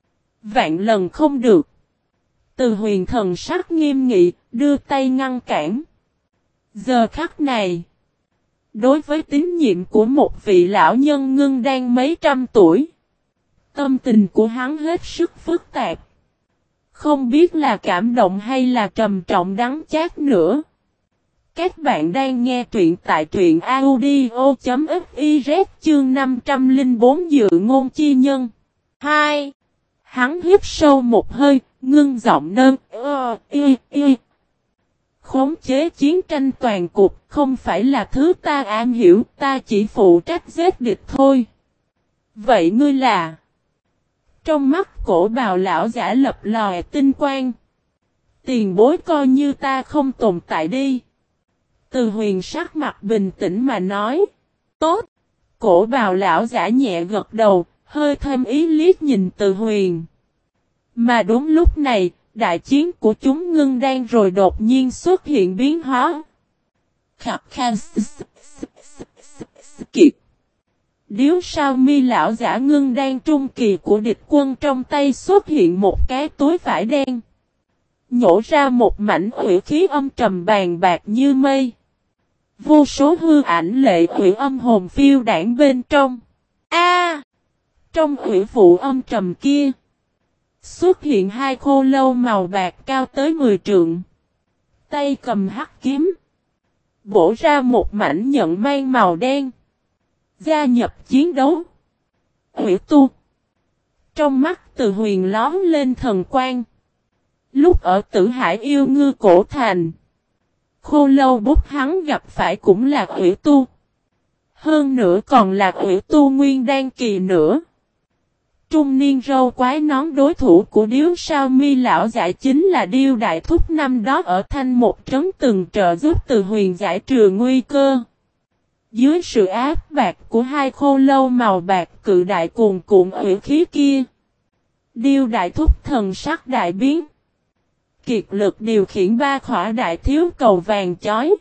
Speaker 1: Vạn lần không được. Từ Huyền thần sắc nghiêm nghị, đưa tay ngăn cản. Giờ khắc này, đối với tín nhiệm của một vị lão nhân ngưng đang mấy trăm tuổi, tâm tình của hắn hết sức phức tạp. Không biết là cảm động hay là trầm trọng đắng chát nữa. Các bạn đang nghe truyện tại truyện audio.fiz chương năm trăm lẻ bốn Dự ngôn chi nhân. hai. Hắn hít sâu một hơi, ngưng giọng nâng, ơ, y, y. Khống chế chiến tranh toàn cục không phải là thứ ta am hiểu, ta chỉ phụ trách giết địch thôi. Vậy ngươi là? Trong mắt Cổ Bào lão giả lập lòe tinh quang. Tiền bối coi như ta không tồn tại đi. Từ Huyền sắc mặt bình tĩnh mà nói. Tốt. Cổ Bào lão giả nhẹ gật đầu, hơi thêm ý liếc nhìn Từ Huyền. Mà đúng lúc này, đại chiến của chúng ngưng đang rồi đột nhiên xuất hiện biến hóa. Khạp khan kiệt. Điếu sao mi lão giả ngưng đan trung kỳ của địch quân trong tay xuất hiện một cái túi vải đen. Nhổ ra một mảnh hủy khí âm trầm bàn bạc như mây. Vô số hư ảnh lệ hủy âm hồn phiêu đảng bên trong. A! Trong hủy vụ âm trầm kia, xuất hiện hai khô lâu màu bạc cao tới mười trượng. Tay cầm hắc kiếm, bổ ra một mảnh nhận mang màu đen. Gia nhập chiến đấu. Hủy tu. Trong mắt Từ Huyền lóm lên thần quang. Lúc ở Tử Hải Yêu Ngư Cổ Thành, khô lâu bút hắn gặp phải cũng là hủy tu. Hơn nữa còn là hủy tu nguyên đan kỳ nữa. Trung niên râu quái nón đối thủ của Điếu Sao Mi lão giả chính là Điêu Đại Thúc năm đó ở Thanh Một trấn từng trợ giúp Từ Huyền giải trừ nguy cơ. Dưới sự áp bạc của hai khô lâu màu bạc cự đại cuồn cuộn hủy khí kia, Điêu Đại Thúc thần sắc đại biến. Kiệt lực điều khiển ba khỏa đại thiếu cầu vàng chói.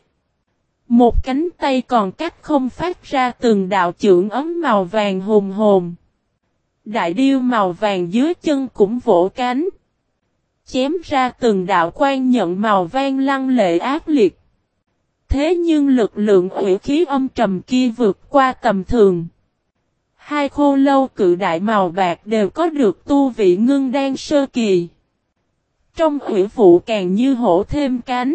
Speaker 1: Một cánh tay còn cách không phát ra từng đạo chưởng ấm màu vàng hùng hồn. Đại điêu màu vàng dưới chân cũng vỗ cánh. Chém ra từng đạo quan nhận màu vàng lăng lệ ác liệt. Thế nhưng lực lượng hủy khí âm trầm kia vượt qua tầm thường. Hai khô lâu cự đại màu bạc đều có được tu vị ngưng đan sơ kỳ. Trong hủy vụ càng như hổ thêm cánh.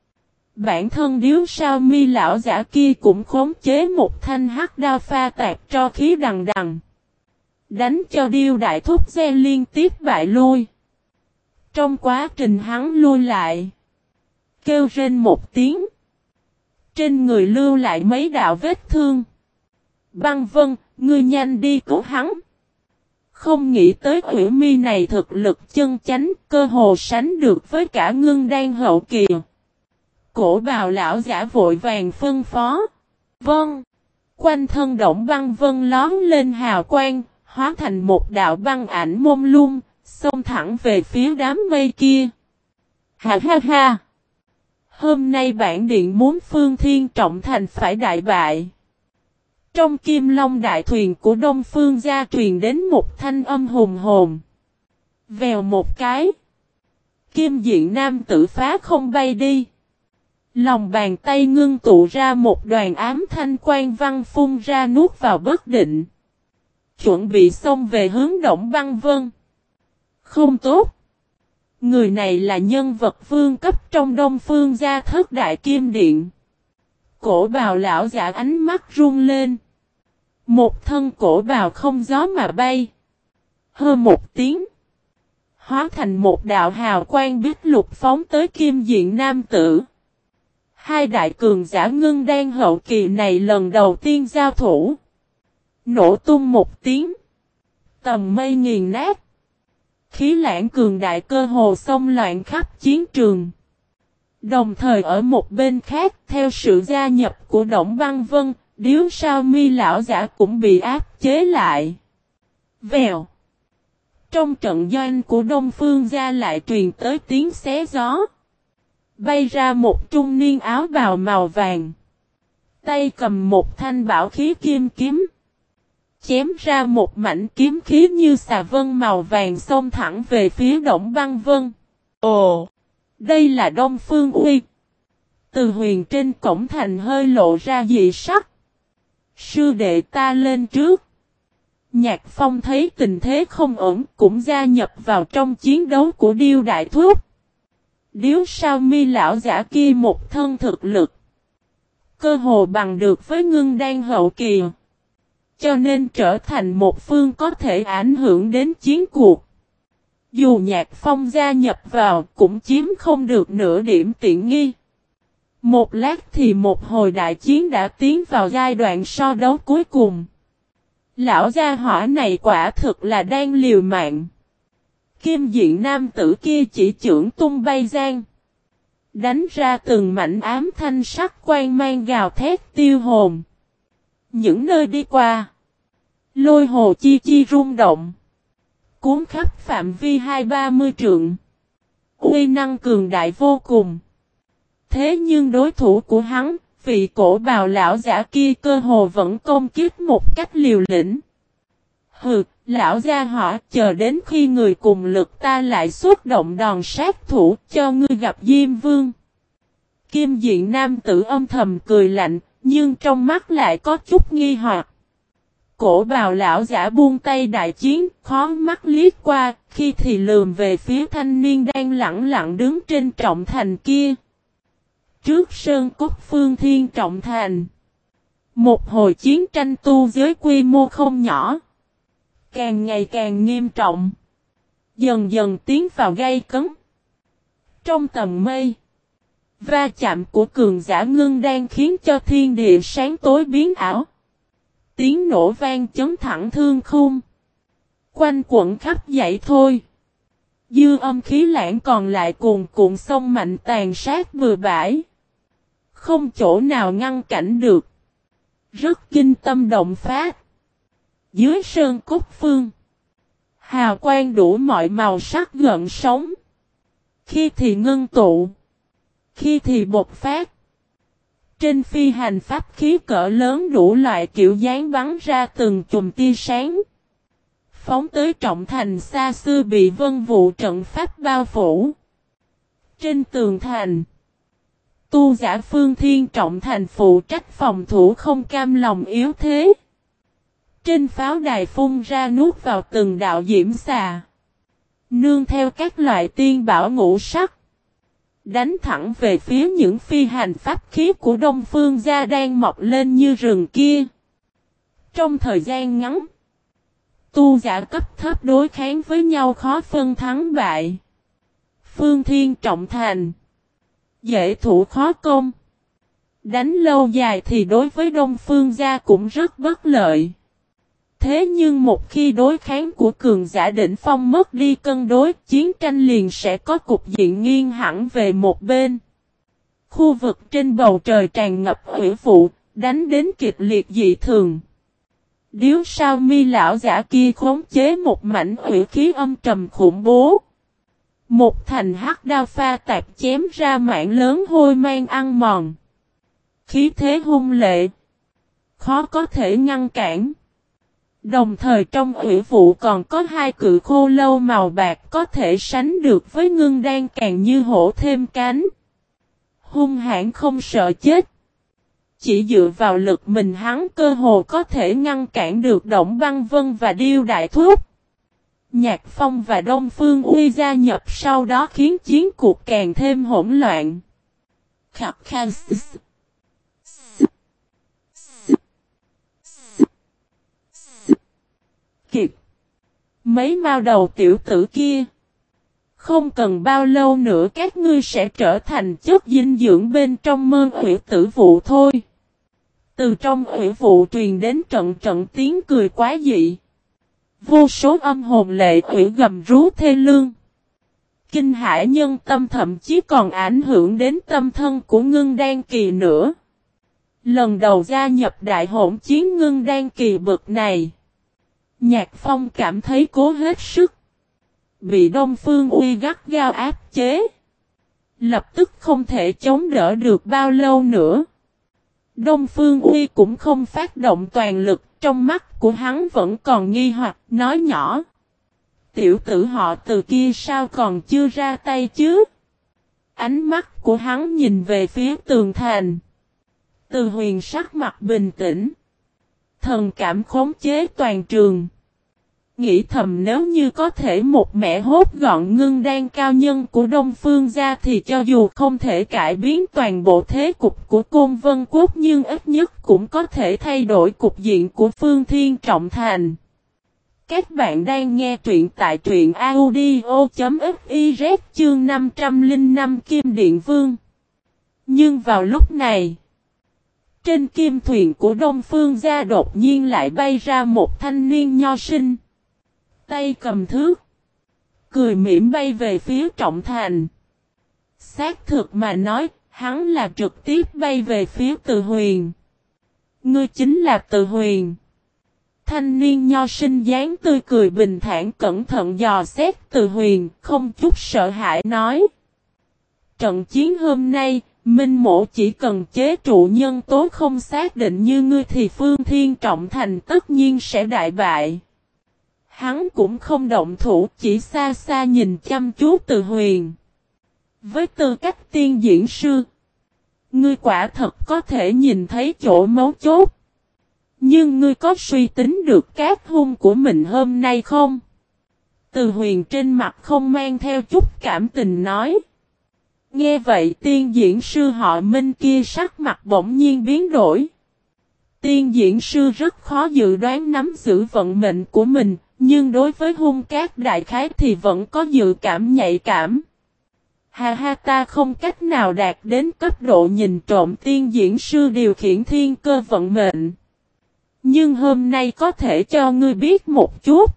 Speaker 1: Bản thân Điếu Sao Mi lão giả kia cũng khống chế một thanh hắc đao pha tạc cho khí đằng đằng. Đánh cho Điêu Đại Thúc Gia liên tiếp bại lui. Trong quá trình hắn lui lại, kêu rên một tiếng. Trên người lưu lại mấy đạo vết thương. Băng Vân, ngươi nhanh đi cứu hắn. Không nghĩ tới Hủy Mi này thực lực chân chánh, cơ hồ sánh được với cả ngưng đan hậu kỳ. Cổ bào lão giả vội vàng phân phó. Vâng. Quanh thân Động Băng Vân lóm lên hào quang, hóa thành một đạo băng ảnh mông lung, xông thẳng về phía đám mây kia. Ha ha ha! Hôm nay bản điện muốn Phương Thiên Trọng Thành phải đại bại. Trong Kim Long đại thuyền của Đông Phương gia truyền đến một thanh âm hùng hồn. Vèo một cái. Kim diện nam tử phá không bay đi. Lòng bàn tay ngưng tụ ra một đoàn ám thanh quang văn phun ra nuốt vào bất định. Chuẩn bị xông về hướng Động Băng Vân. Không tốt. Người này là nhân vật vương cấp trong Đông Phương gia thất đại kim điện. Cổ bào lão giả ánh mắt run lên. Một thân cổ bào không gió mà bay. Hơ một tiếng. Hóa thành một đạo hào quang biết lục phóng tới kim diện nam tử. Hai đại cường giả ngưng đan hậu kỳ này lần đầu tiên giao thủ. Nổ tung một tiếng. Tầm mây nghiền nát. Khí lãng cường đại cơ hồ xông loạn khắp chiến trường. Đồng thời ở một bên khác, theo sự gia nhập của Động Băng Vân, Điếu Sao Mi lão giả cũng bị áp chế lại. Vèo. Trong trận doanh của Đông Phương gia lại truyền tới tiếng xé gió. Bay ra một trung niên áo bào màu vàng. Tay cầm một thanh bảo khí kim kiếm. Chém ra một mảnh kiếm khí như xà vân màu vàng xông thẳng về phía Động Băng Vân. Ồ! Đây là Đông Phương Uy. Từ Huyền trên cổng thành hơi lộ ra dị sắc. Sư đệ ta lên trước. Nhạc Phong thấy tình thế không ổn cũng gia nhập vào trong chiến đấu của Điêu Đại Thúc. Điếu Sao Mi lão giả kia một thân thực lực. Cơ hồ bằng được với ngưng đan hậu kỳ. Cho nên trở thành một phương có thể ảnh hưởng đến chiến cuộc. Dù Nhạc Phong gia nhập vào cũng chiếm không được nửa điểm tiện nghi. Một lát thì một hồi đại chiến đã tiến vào giai đoạn so đấu cuối cùng. Lão gia hỏa này quả thực là đang liều mạng. Kim diện nam tử kia chỉ chưởng tung bay giang. Đánh ra từng mảnh ám thanh sắc quang mang gào thét tiêu hồn. Những nơi đi qua. Lôi hồ chi chi rung động. Cuốn khắp phạm vi hai ba mươi trượng. Uy năng cường đại vô cùng. Thế nhưng đối thủ của hắn, vị cổ bào lão giả kia cơ hồ vẫn công kích một cách liều lĩnh. Hừ, lão gia hỏa, chờ đến khi người cùng lực ta lại xuất động đòn sát thủ cho ngươi gặp Diêm Vương. Kim diện nam tử âm thầm cười lạnh, nhưng trong mắt lại có chút nghi hoặc. Cổ bào lão giả buông tay đại chiến, khó mắt liếc qua, khi thì lườm về phía thanh niên đang lặng lặng đứng trên trọng thành kia. Trước sơn cốt phương thiên trọng thành, một hồi chiến tranh tu giới quy mô không nhỏ, càng ngày càng nghiêm trọng, dần dần tiến vào gay cấn. Trong tầng mây, va chạm của cường giả ngưng đang khiến cho thiên địa sáng tối biến ảo. Tiếng nổ vang chấn thẳng thương khung, quanh quẩn khắp dãy thôi. Dư âm khí lãng còn lại cuồn cuộn sông mạnh tàn sát bừa bãi, không chỗ nào ngăn cản được. Rất kinh tâm động phát. Dưới sơn cốt phương, hào quang đủ mọi màu sắc gợn sóng, khi thì ngưng tụ, khi thì bộc phát. Trên phi hành pháp khí cỡ lớn đủ loại kiểu dáng bắn ra từng chùm tia sáng, phóng tới trọng thành xa xưa bị vân vụ trận pháp bao phủ. Trên tường thành, tu giả phương thiên trọng thành phụ trách phòng thủ không cam lòng yếu thế. Trên pháo đài phun ra nuốt vào từng đạo diễm xà, nương theo các loại tiên bảo ngũ sắc, đánh thẳng về phía những phi hành pháp khí của Đông Phương gia đang mọc lên như rừng kia. Trong thời gian ngắn, tu giả cấp thấp đối kháng với nhau khó phân thắng bại. Phương thiên trọng thành, dễ thủ khó công. Đánh lâu dài thì đối với Đông Phương gia cũng rất bất lợi. Thế nhưng một khi đối kháng của cường giả đỉnh phong mất đi cân đối, chiến tranh liền sẽ có cục diện nghiêng hẳn về một bên. Khu vực trên bầu trời tràn ngập hủy vụ, đánh đến kịch liệt dị thường. Điếu sao mi lão giả kia khống chế một mảnh hủy khí âm trầm khủng bố. Một thành hắc đao pha tạp chém ra mảng lớn hôi mang ăn mòn. Khí thế hung lệ, khó có thể ngăn cản. Đồng thời trong hủy vụ còn có hai cự khô lâu màu bạc có thể sánh được với ngưng đan càng như hổ thêm cánh. Hung hãn không sợ chết. Chỉ dựa vào lực mình hắn cơ hồ có thể ngăn cản được Động Băng Vân và Điêu Đại Thúc. Nhạc Phong và Đông Phương Uy gia nhập sau đó khiến chiến cuộc càng thêm hỗn loạn. Khắc khắc. Kiệt. Mấy mao đầu tiểu tử kia. Không cần bao lâu nữa các ngươi sẽ trở thành chất dinh dưỡng bên trong mơ hủy tử vụ thôi. Từ trong hủy vụ truyền đến trận trận tiếng cười quá dị. Vô số âm hồn lệ hủy gầm rú thê lương. Kinh hãi nhân tâm thậm chí còn ảnh hưởng đến tâm thân của ngưng đan kỳ nữa. Lần đầu gia nhập đại hỗn chiến ngưng đan kỳ bực này, Nhạc Phong cảm thấy cố hết sức. Bị Đông Phương Uy gắt gao áp chế, lập tức không thể chống đỡ được bao lâu nữa. Đông Phương Uy cũng không phát động toàn lực, trong mắt của hắn vẫn còn nghi hoặc, nói nhỏ. Tiểu tử họ Từ kia sao còn chưa ra tay chứ? Ánh mắt của hắn nhìn về phía tường thành. Từ Huyền sắc mặt bình tĩnh, thần cảm khống chế toàn trường. Nghĩ thầm nếu như có thể một mẹ hốt gọn ngưng đan cao nhân của Đông Phương gia thì cho dù không thể cải biến toàn bộ thế cục của Côn Vân Quốc nhưng ít nhất cũng có thể thay đổi cục diện của Phương Thiên Trọng Thành. Các bạn đang nghe truyện tại truyện audio chấm fiz chương năm trăm lẻ năm Kim Điện Vương. Nhưng vào lúc này, trên kim thuyền của Đông Phương gia đột nhiên lại bay ra một thanh niên nho sinh. Tay cầm thước, cười mỉm bay về phía Trọng Thành. Xác thực mà nói, hắn là trực tiếp bay về phía Từ Huyền. Ngươi chính là Từ Huyền. Thanh niên nho sinh dáng tươi cười bình thản cẩn thận dò xét Từ Huyền, không chút sợ hãi nói. Trận chiến hôm nay, Minh Mỗ chỉ cần chế trụ nhân tố không xác định như ngươi thì Phương Thiên Trọng Thành tất nhiên sẽ đại bại. Hắn cũng không động thủ, chỉ xa xa nhìn chăm chú Từ Huyền. Với tư cách tiên diễn sư, ngươi quả thật có thể nhìn thấy chỗ mấu chốt. Nhưng ngươi có suy tính được các hung của mình hôm nay không? Từ Huyền trên mặt không mang theo chút cảm tình nói. Nghe vậy tiên diễn sư họ Minh kia sắc mặt bỗng nhiên biến đổi. Tiên diễn sư rất khó dự đoán nắm giữ vận mệnh của mình, nhưng đối với hung cát đại khái thì vẫn có dự cảm nhạy cảm. Hà ha, ta không cách nào đạt đến cấp độ nhìn trộm tiên diễn sư điều khiển thiên cơ vận mệnh. Nhưng hôm nay có thể cho ngươi biết một chút.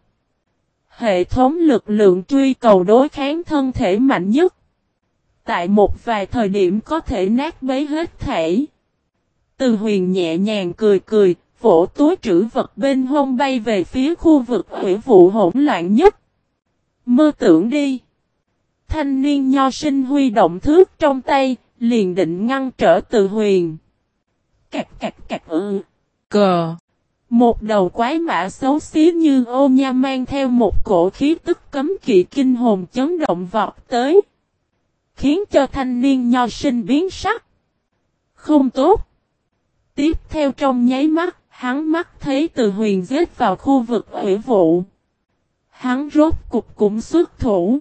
Speaker 1: Hệ thống lực lượng truy cầu đối kháng thân thể mạnh nhất. Tại một vài thời điểm có thể nát bấy hết thảy. Từ Huyền nhẹ nhàng cười cười, vỗ túi trữ vật bên hông bay về phía khu vực hủy vụ hỗn loạn nhất. Mơ tưởng đi. Thanh niên nho sinh huy động thước trong tay, liền định ngăn trở Từ Huyền. Cạch cạch cạch ư. Cờ. Một đầu quái mã xấu xí như ô nha mang theo một cổ khí tức cấm kỵ kinh hồn chấn động vọt tới. Khiến cho thanh niên nho sinh biến sắc. Không tốt. Tiếp theo trong nháy mắt, hắn mắt thấy Từ Huyền giết vào khu vực hủy vụ. Hắn rốt cục cũng xuất thủ.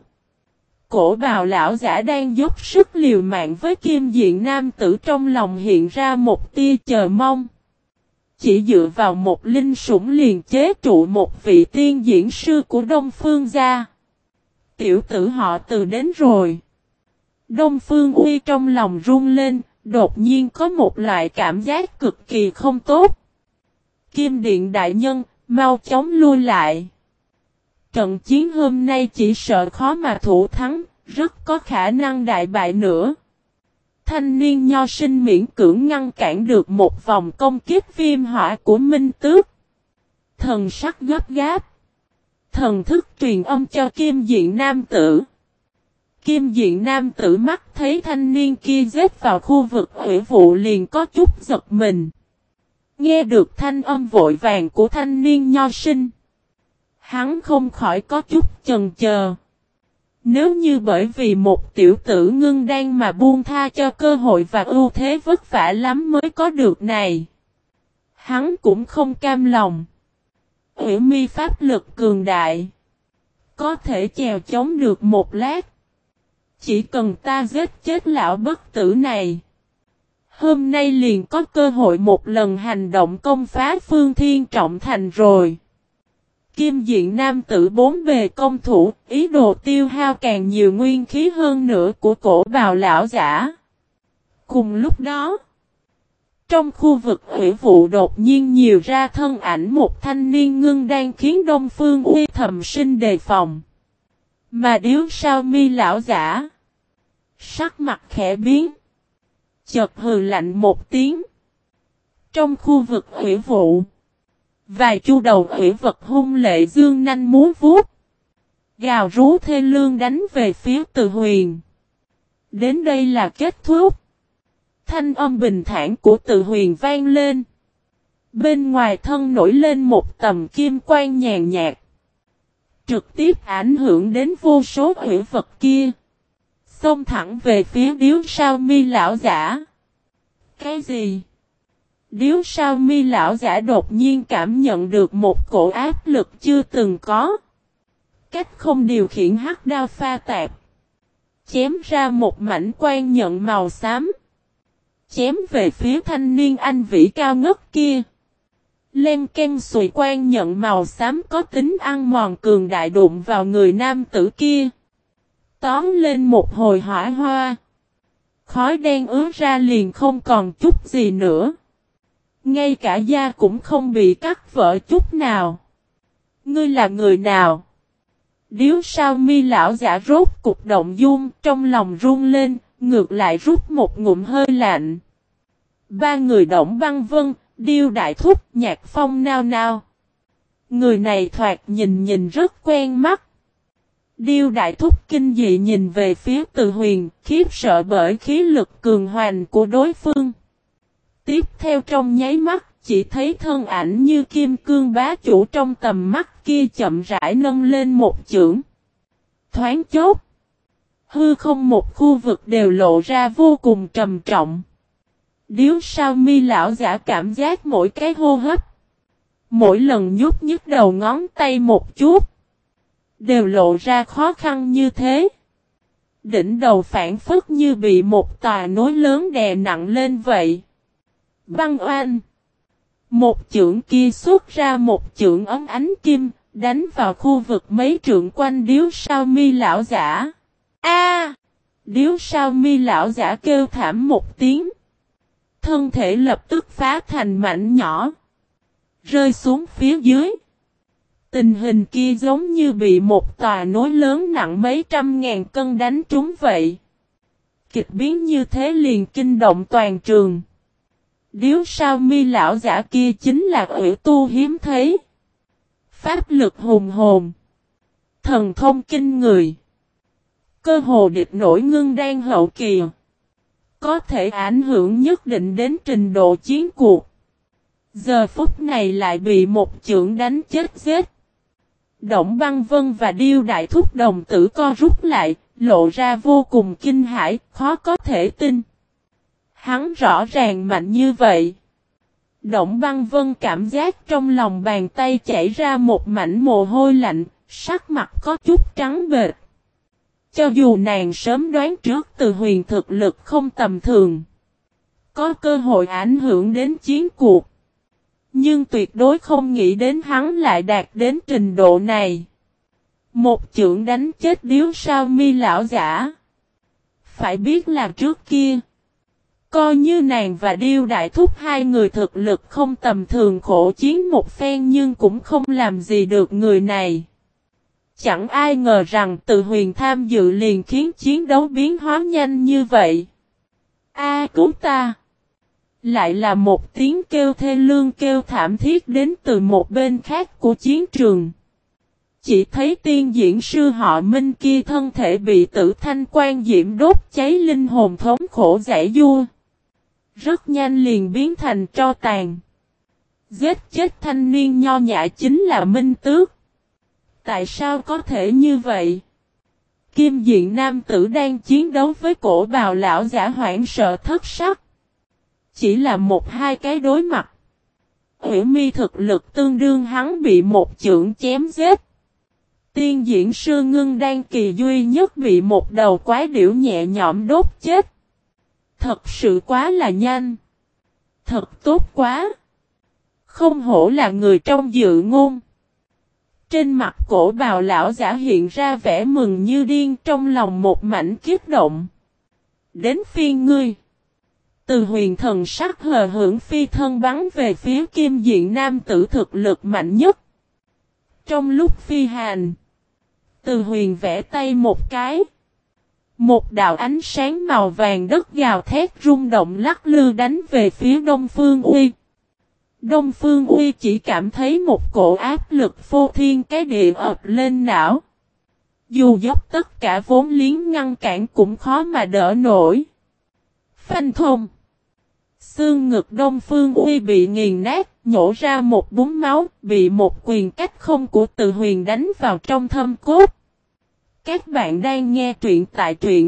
Speaker 1: Cổ bào lão giả đang dốc sức liều mạng với kim diện nam tử trong lòng hiện ra một tia chờ mong. Chỉ dựa vào một linh sủng liền chế trụ một vị tiên diễn sư của Đông Phương gia. Tiểu tử họ Từ đến rồi. Đông Phương Uy trong lòng run lên, đột nhiên có một loại cảm giác cực kỳ không tốt. Kim Điện đại nhân, mau chóng lui lại. Trận chiến hôm nay chỉ sợ khó mà thủ thắng, rất có khả năng đại bại nữa. Thanh niên nho sinh miễn cưỡng ngăn cản được một vòng công kích viêm hỏa của Minh Tước. Thần sắc gấp gáp. Thần thức truyền âm cho Kim Diện nam tử. Kim Diện nam tử mắt thấy thanh niên kia giết vào khu vực hủy vụ liền có chút giật mình. Nghe được thanh âm vội vàng của thanh niên nho sinh. Hắn không khỏi có chút chần chờ. Nếu như bởi vì một tiểu tử ngưng đan mà buông tha cho cơ hội và ưu thế vất vả lắm mới có được này. Hắn cũng không cam lòng. Ủy mi pháp lực cường đại. Có thể chèo chống được một lát. Chỉ cần ta giết chết lão bất tử này. Hôm nay liền có cơ hội một lần hành động công phá Phương Thiên Trọng Thành rồi. Kim Diện nam tử bốn bề công thủ, ý đồ tiêu hao càng nhiều nguyên khí hơn nữa của cổ bào lão giả. Cùng lúc đó, trong khu vực hủy vụ đột nhiên nhiều ra thân ảnh một thanh niên ngưng đang khiến Đông Phương Uy thầm sinh đề phòng. Mà Điếu Sao Mi lão giả, sắc mặt khẽ biến, chợt hừ lạnh một tiếng. Trong khu vực hủy vụ, vài chu đầu hủy vật hung lệ dương nanh múa vuốt, gào rú thê lương đánh về phía Từ Huyền. Đến đây là kết thúc. Thanh âm bình thản của Từ Huyền vang lên. Bên ngoài thân nổi lên một tầm kim quang nhàn nhạt, trực tiếp ảnh hưởng đến vô số hủy vật kia. Xông thẳng về phía Điếu Sao Mi lão giả. Cái gì? Điếu Sao Mi lão giả đột nhiên cảm nhận được một cổ áp lực chưa từng có. Cách không điều khiển hắc đao pha tạp. Chém ra một mảnh quan nhận màu xám. Chém về phía thanh niên anh vĩ cao ngất kia. Len ken xùi quan nhận màu xám có tính ăn mòn cường đại đụng vào người nam tử kia. Tóm lên một hồi hỏa hoa. Khói đen ứa ra liền không còn chút gì nữa. Ngay cả da cũng không bị cắt vỡ chút nào. Ngươi là người nào? Điếu Sao Mi lão giả rốt cục động dung, trong lòng run lên, ngược lại rút một ngụm hơi lạnh. Ba người Động Băng Vân, Điêu Đại Thúc, Nhạc Phong nao nao. Người này thoạt nhìn nhìn rất quen mắt. Điêu đại thúc kinh dị nhìn về phía Từ Huyền, khiếp sợ bởi khí lực cường hoành của đối phương. Tiếp theo trong nháy mắt, chỉ thấy thân ảnh như kim cương bá chủ trong tầm mắt kia chậm rãi nâng lên một chưởng. Thoáng chốc, hư không một khu vực đều lộ ra vô cùng trầm trọng. Điếu sao mi lão giả cảm giác mỗi cái hô hấp, mỗi lần nhúc nhích đầu ngón tay một chút, đều lộ ra khó khăn như thế. Đỉnh đầu phản phất như bị một tòa núi lớn đè nặng lên vậy. Băng oanh. Một chưởng kia xuất ra một chưởng ấm ánh kim, đánh vào khu vực mấy trượng quanh điếu sao mi lão giả. A! Điếu sao mi lão giả kêu thảm một tiếng. Thân thể lập tức phá thành mảnh nhỏ, rơi xuống phía dưới. Tình hình kia giống như bị một tòa núi lớn nặng mấy trăm ngàn cân đánh trúng vậy. Kịch biến như thế liền kinh động toàn trường. Điếu sao mi lão giả kia chính là ủy tu hiếm thấy. Pháp lực hùng hồn, thần thông kinh người, cơ hồ địch nổi ngưng đan hậu kỳ, có thể ảnh hưởng nhất định đến trình độ chiến cuộc. Giờ phút này lại bị một chưởng đánh chết giết. Động Băng Vân và Điêu Đại Thúc đồng tử co rút lại, lộ ra vô cùng kinh hãi, khó có thể tin. Hắn rõ ràng mạnh như vậy. Động Băng Vân cảm giác trong lòng bàn tay chảy ra một mảnh mồ hôi lạnh, sắc mặt có chút trắng bệch. Cho dù nàng sớm đoán trước Từ Huyền thực lực không tầm thường, có cơ hội ảnh hưởng đến chiến cuộc, nhưng tuyệt đối không nghĩ đến hắn lại đạt đến trình độ này. Một chưởng đánh chết điếu sao mi lão giả. Phải biết là trước kia, coi như nàng và Điêu Đại Thúc hai người thực lực không tầm thường khổ chiến một phen nhưng cũng không làm gì được người này. Chẳng ai ngờ rằng Từ Huyền tham dự liền khiến chiến đấu biến hóa nhanh như vậy. A cứu ta! Lại là một tiếng kêu thê lương kêu thảm thiết đến từ một bên khác của chiến trường. Chỉ thấy tiên diễn sư họ Minh kia thân thể bị tử thanh quan diễm đốt cháy, linh hồn thống khổ giải vua. Rất nhanh liền biến thành tro tàn. Giết chết thanh niên nho nhã chính là Minh Tước. Tại sao có thể như vậy? Kim diện nam tử đang chiến đấu với cổ bào lão giả hoảng sợ thất sắc. Chỉ là một hai cái đối mặt. Ủy mi thực lực tương đương hắn bị một chưởng chém giết. Tiên diễn sư ngưng đan kỳ duy nhất bị một đầu quái điểu nhẹ nhõm đốt chết. Thật sự quá là nhanh. Thật tốt quá. Không hổ là người trong dự ngôn. Trên mặt cổ bào lão giả hiện ra vẻ mừng như điên, trong lòng một mảnh kiếp động. Đến phiên ngươi. Từ Huyền thần sắc hờ hững phi thân bắn về phía kim diện nam tử thực lực mạnh nhất. Trong lúc phi hành, Từ Huyền vẽ tay một cái. Một đạo ánh sáng màu vàng đất gào thét rung động lắc lư đánh về phía Đông Phương Uy. Đông Phương Uy chỉ cảm thấy một cổ áp lực phô thiên cái địa ập lên não. Dù dốc tất cả vốn liếng ngăn cản cũng khó mà đỡ nổi. Phanh thông. Xương ngực Đông Phương Uy bị nghiền nát, nhổ ra một búng máu, bị một quyền cách không của Từ Huyền đánh vào trong thâm cốt. Các bạn đang nghe truyện tại truyện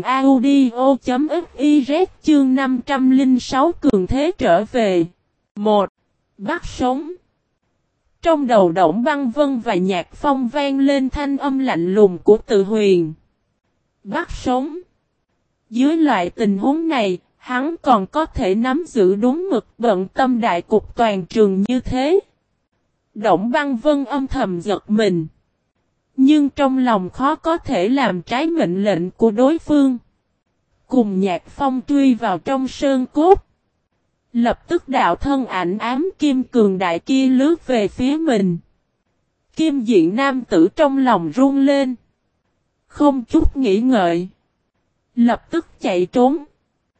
Speaker 1: audio.fiz chương năm trăm lẻ sáu cường thế trở về. một. Bắt sống. Trong đầu Động Băng Vân và Nhạc Phong vang lên thanh âm lạnh lùng của Từ Huyền. Bắt sống. Dưới loại tình huống này, hắn còn có thể nắm giữ đúng mực bận tâm đại cục toàn trường như thế. Động Băng Vân âm thầm giật mình. Nhưng trong lòng khó có thể làm trái mệnh lệnh của đối phương. Cùng Nhạc Phong truy vào trong sơn cốt. Lập tức đạo thân ảnh ám kim cường đại kia lướt về phía mình. Kim diện nam tử trong lòng run lên. Không chút nghĩ ngợi. Lập tức chạy trốn.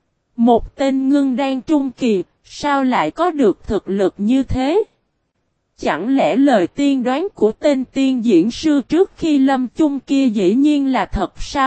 Speaker 1: Một tên ngưng đan trung kỳ, sao lại có được thực lực như thế? Chẳng lẽ lời tiên đoán của tên tiên diễn sư trước khi lâm chung kia dĩ nhiên là thật sao?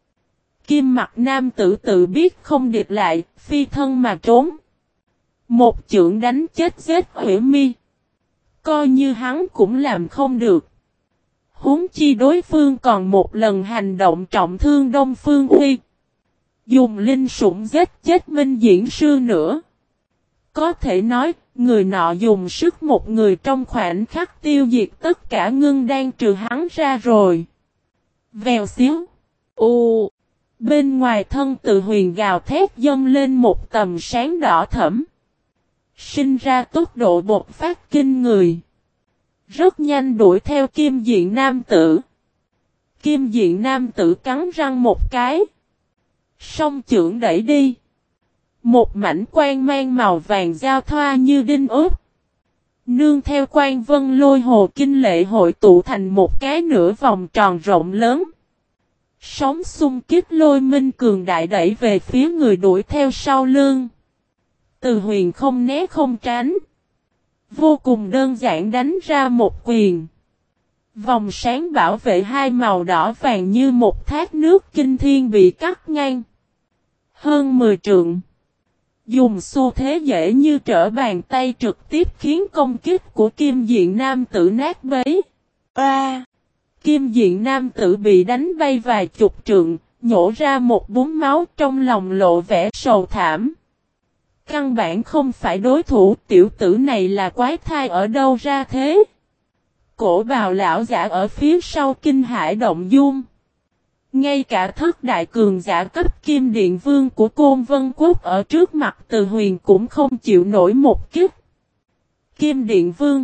Speaker 1: Kim mặt nam tử tự biết không địch lại, phi thân mà trốn. Một chưởng đánh chết giết Hủy Mi. Coi như hắn cũng làm không được. Huống chi đối phương còn một lần hành động trọng thương Đông Phương Uy. Dùng linh sủng giết chết minh diễn sư nữa. Có thể nói, người nọ dùng sức một người trong khoảnh khắc tiêu diệt tất cả ngưng đan trừ hắn ra rồi. Vèo xíu. U. Bên ngoài thân Từ Huyền gào thét dâng lên một tầm sáng đỏ thẫm. Sinh ra tốc độ bộc phát kinh người. Rất nhanh đuổi theo Kim Diện nam tử. Kim Diện nam tử cắn răng một cái. Song chưởng đẩy đi. Một mảnh quang mang màu vàng giao thoa như đinh ốp. Nương theo quang vân lôi hồ kinh lệ hội tụ thành một cái nửa vòng tròn rộng lớn. Sóng xung kích lôi minh cường đại đẩy về phía người đuổi theo sau lưng. Từ Huyền không né không tránh. Vô cùng đơn giản đánh ra một quyền. Vòng sáng bảo vệ hai màu đỏ vàng như một thác nước kinh thiên bị cắt ngang. Hơn mười trượng. Dùng xu thế dễ như trở bàn tay trực tiếp khiến công kích của Kim Diện nam tử nát bấy. A! Kim Diện nam tử bị đánh bay vài chục trượng, nhổ ra một búng máu trong lòng lộ vẻ sầu thảm. Căn bản không phải đối thủ, tiểu tử này là quái thai ở đâu ra thế? Cổ bào lão giả ở phía sau kinh hải động dung. Ngay cả thất đại cường giả cấp Kim Điện Vương của Côn Vân Quốc ở trước mặt Từ Huyền cũng không chịu nổi một kích. Kim Điện Vương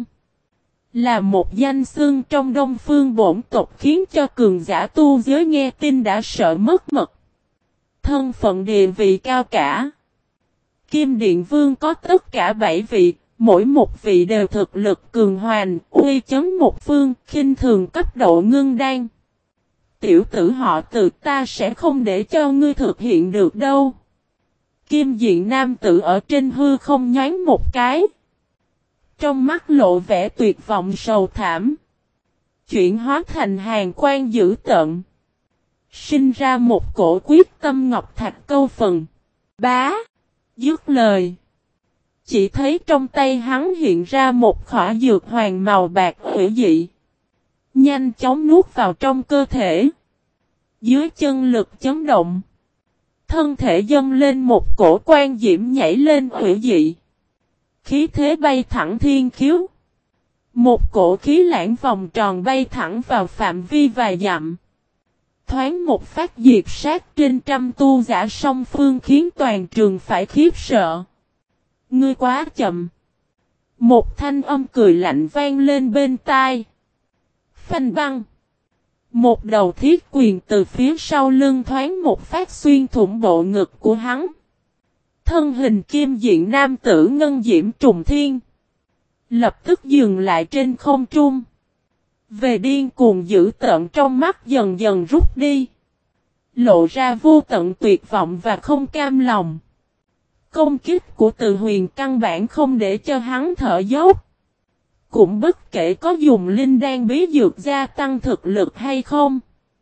Speaker 1: là một danh xưng trong Đông Phương bổn tộc khiến cho cường giả tu giới nghe tin đã sợ mất mật. Thân phận địa vị cao cả. Kim Điện Vương có tất cả bảy vị, mỗi một vị đều thực lực cường hoành, uy chấn một phương, khinh thường cấp độ ngưng đan. Tiểu tử họ Từ, ta sẽ không để cho ngươi thực hiện được đâu. Kim Diện nam tử ở trên hư không nhoáng một cái. Trong mắt lộ vẻ tuyệt vọng sầu thảm. Chuyển hóa thành hàng quan dữ tợn. Sinh ra một cổ quyết tâm ngọc thạch câu phần. Bá. Dứt lời. Chỉ thấy trong tay hắn hiện ra một khỏa dược hoàng màu bạc hủy dị. Nhanh chóng nuốt vào trong cơ thể. Dưới chân lực chấn động. Thân thể dâng lên một cổ quan diễm nhảy lên hủy dị. Khí thế bay thẳng thiên khiếu. Một cổ khí lãng vòng tròn bay thẳng vào phạm vi vài dặm. Thoáng một phát diệt sát trên trăm tu giả song phương khiến toàn trường phải khiếp sợ. Ngươi quá chậm. Một thanh âm cười lạnh vang lên bên tai. Phanh băng. Một đầu thiết quyền từ phía sau lưng thoáng một phát xuyên thủng bộ ngực của hắn. Thân hình Kim Diện nam tử ngân diễm trùng thiên. Lập tức dừng lại trên không trung. Về điên cuồng dữ tợn trong mắt dần dần rút đi. Lộ ra vô tận tuyệt vọng và không cam lòng. Công kích của Từ Huyền căn bản không để cho hắn thở dốc. Cũng bất kể có dùng linh đan bí dược gia tăng thực lực hay không.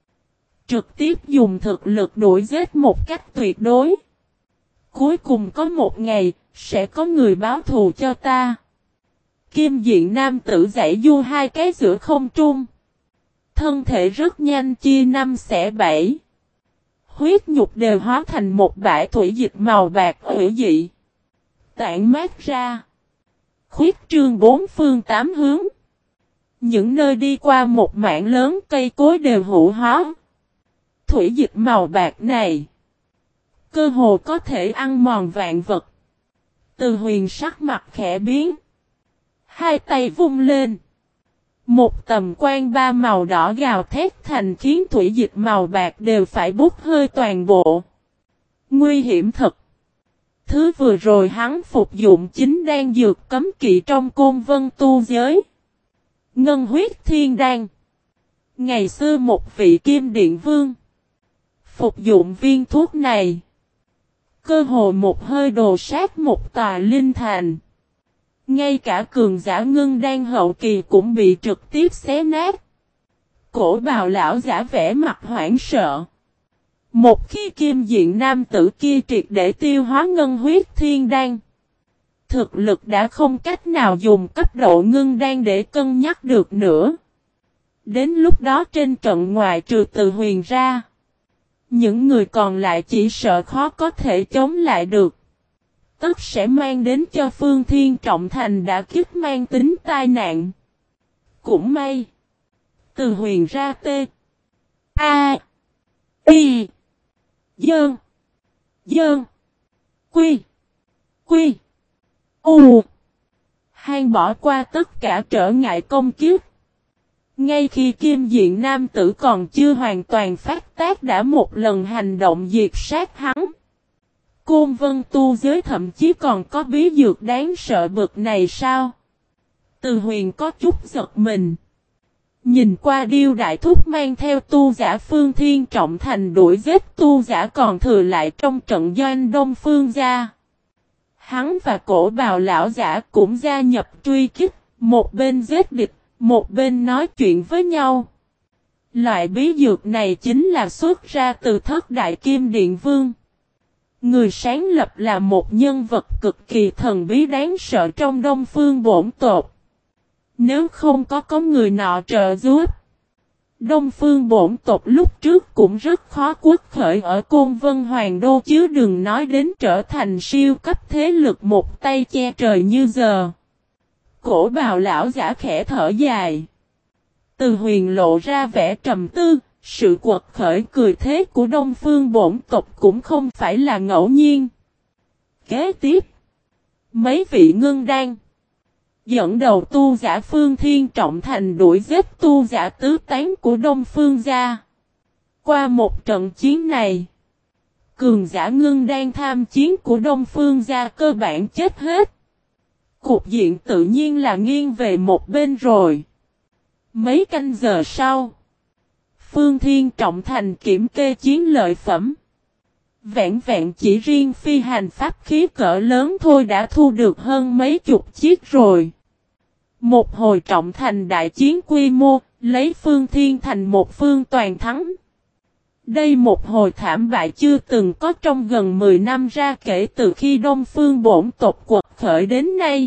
Speaker 1: Trực tiếp dùng thực lực đuổi giết một cách tuyệt đối. Cuối cùng có một ngày, sẽ có người báo thù cho ta. Kim Diện nam tử dãy du hai cái giữa không trung. Thân thể rất nhanh chia năm xẻ bảy. Huyết nhục đều hóa thành một bãi thủy dịch màu bạc hủy dị. Tản mát ra. Khuyết trương bốn phương tám hướng. Những nơi đi qua một mảng lớn cây cối đều hữu hóa. Thủy dịch màu bạc này. Cơ hồ có thể ăn mòn vạn vật. Từ Huyền sắc mặt khẽ biến. Hai tay vung lên. Một tầm quan ba màu đỏ gào thét thành khiến thủy dịch màu bạc đều phải bút hơi toàn bộ. Nguy hiểm thật. Thứ vừa rồi hắn phục dụng chính đan dược cấm kỵ trong Côn Vân tu giới. Ngân huyết thiên đan. Ngày xưa một vị Kim Điện Vương. Phục dụng viên thuốc này. Cơ hồ một hơi đồ sát một tòa linh thành. Ngay cả cường giả ngưng đan hậu kỳ cũng bị trực tiếp xé nát. Cổ bào lão giả vẻ mặt hoảng sợ. Một khi kim diện nam tử kia triệt để tiêu hóa ngân huyết thiên đan, thực lực đã không cách nào dùng cấp độ ngưng đan để cân nhắc được nữa. Đến lúc đó trên trận ngoại trừ Từ Huyền ra, những người còn lại chỉ sợ khó có thể chống lại được. Tất sẽ mang đến cho Phương Thiên Trọng Thành đã kiếp mang tính tai nạn. Cũng may, Từ Huyền ra tê. A. Y. Dơn. Dơn. Quy. Quy. U. Hàn bỏ qua tất cả trở ngại công kiếp. Ngay khi kim diện nam tử còn chưa hoàn toàn phát tác đã một lần hành động diệt sát hắn. Côn Vân tu giới thậm chí còn có bí dược đáng sợ bực này sao? Từ Huyền có chút giật mình. Nhìn qua Điêu Đại Thúc mang theo tu giả Phương Thiên Trọng Thành đuổi giết tu giả còn thừa lại trong trận doanh Đông Phương gia. Hắn và cổ bào lão giả cũng gia nhập truy kích, một bên giết địch, một bên nói chuyện với nhau. Loại bí dược này chính là xuất ra từ Thất Đại Kim Điện Vương. Người sáng lập là một nhân vật cực kỳ thần bí đáng sợ trong Đông Phương bổn tộc. Nếu không có có người nọ trợ giúp, Đông Phương bổn tộc lúc trước cũng rất khó quất khởi ở Côn Vân Hoàng Đô chứ đừng nói đến trở thành siêu cấp thế lực một tay che trời như giờ. Cổ bào lão giả khẽ thở dài. Từ Huyền lộ ra vẻ trầm tư, sự quật khởi cười thế của Đông Phương bổn tộc cũng không phải là ngẫu nhiên. Kế tiếp, mấy vị ngưng đan dẫn đầu tu giả Phương Thiên Trọng Thành đuổi giết tu giả tứ tán của Đông Phương gia. Qua một trận chiến này, cường giả ngưng đan tham chiến của Đông Phương gia cơ bản chết hết. Cục diện tự nhiên là nghiêng về một bên rồi. Mấy canh giờ sau, Phương Thiên Trọng Thành kiểm kê chiến lợi phẩm. Vẹn vẹn chỉ riêng phi hành pháp khí cỡ lớn thôi đã thu được hơn mấy chục chiếc rồi. Một hồi trọng thành đại chiến quy mô, lấy Phương Thiên thành một phương toàn thắng. Đây một hồi thảm bại chưa từng có trong gần mười năm ra kể từ khi Đông Phương bổn tộc quật khởi đến nay.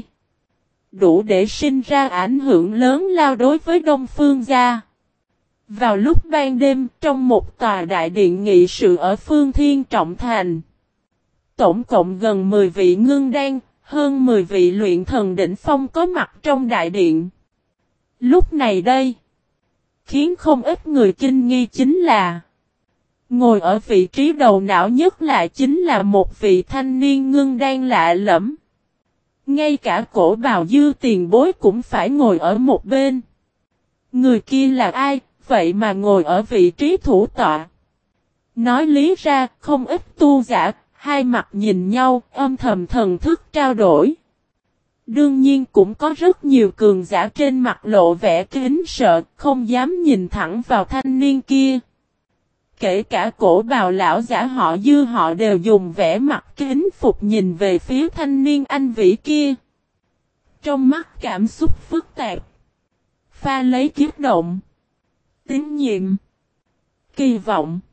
Speaker 1: Đủ để sinh ra ảnh hưởng lớn lao đối với Đông Phương gia. Vào lúc ban đêm trong một tòa đại điện nghị sự ở Phương Thiên Trọng Thành, tổng cộng gần mười vị ngưng đan, hơn mười vị luyện thần đỉnh phong có mặt trong đại điện. Lúc này đây, khiến không ít người kinh nghi chính là ngồi ở vị trí đầu não nhất lại chính là một vị thanh niên ngưng đan lạ lẫm. Ngay cả cổ bào dư tiền bối cũng phải ngồi ở một bên. Người kia là ai, vậy mà ngồi ở vị trí thủ tọa? Nói lý ra, không ít tu giả, hai mặt nhìn nhau, âm thầm thần thức trao đổi. Đương nhiên cũng có rất nhiều cường giả trên mặt lộ vẻ kính sợ, không dám nhìn thẳng vào thanh niên kia. Kể cả cổ bào lão giả họ Dư họ đều dùng vẻ mặt kính phục nhìn về phía thanh niên anh vĩ kia. Trong mắt cảm xúc phức tạp, pha lấy kiếp động, tín nhiệm, kỳ vọng.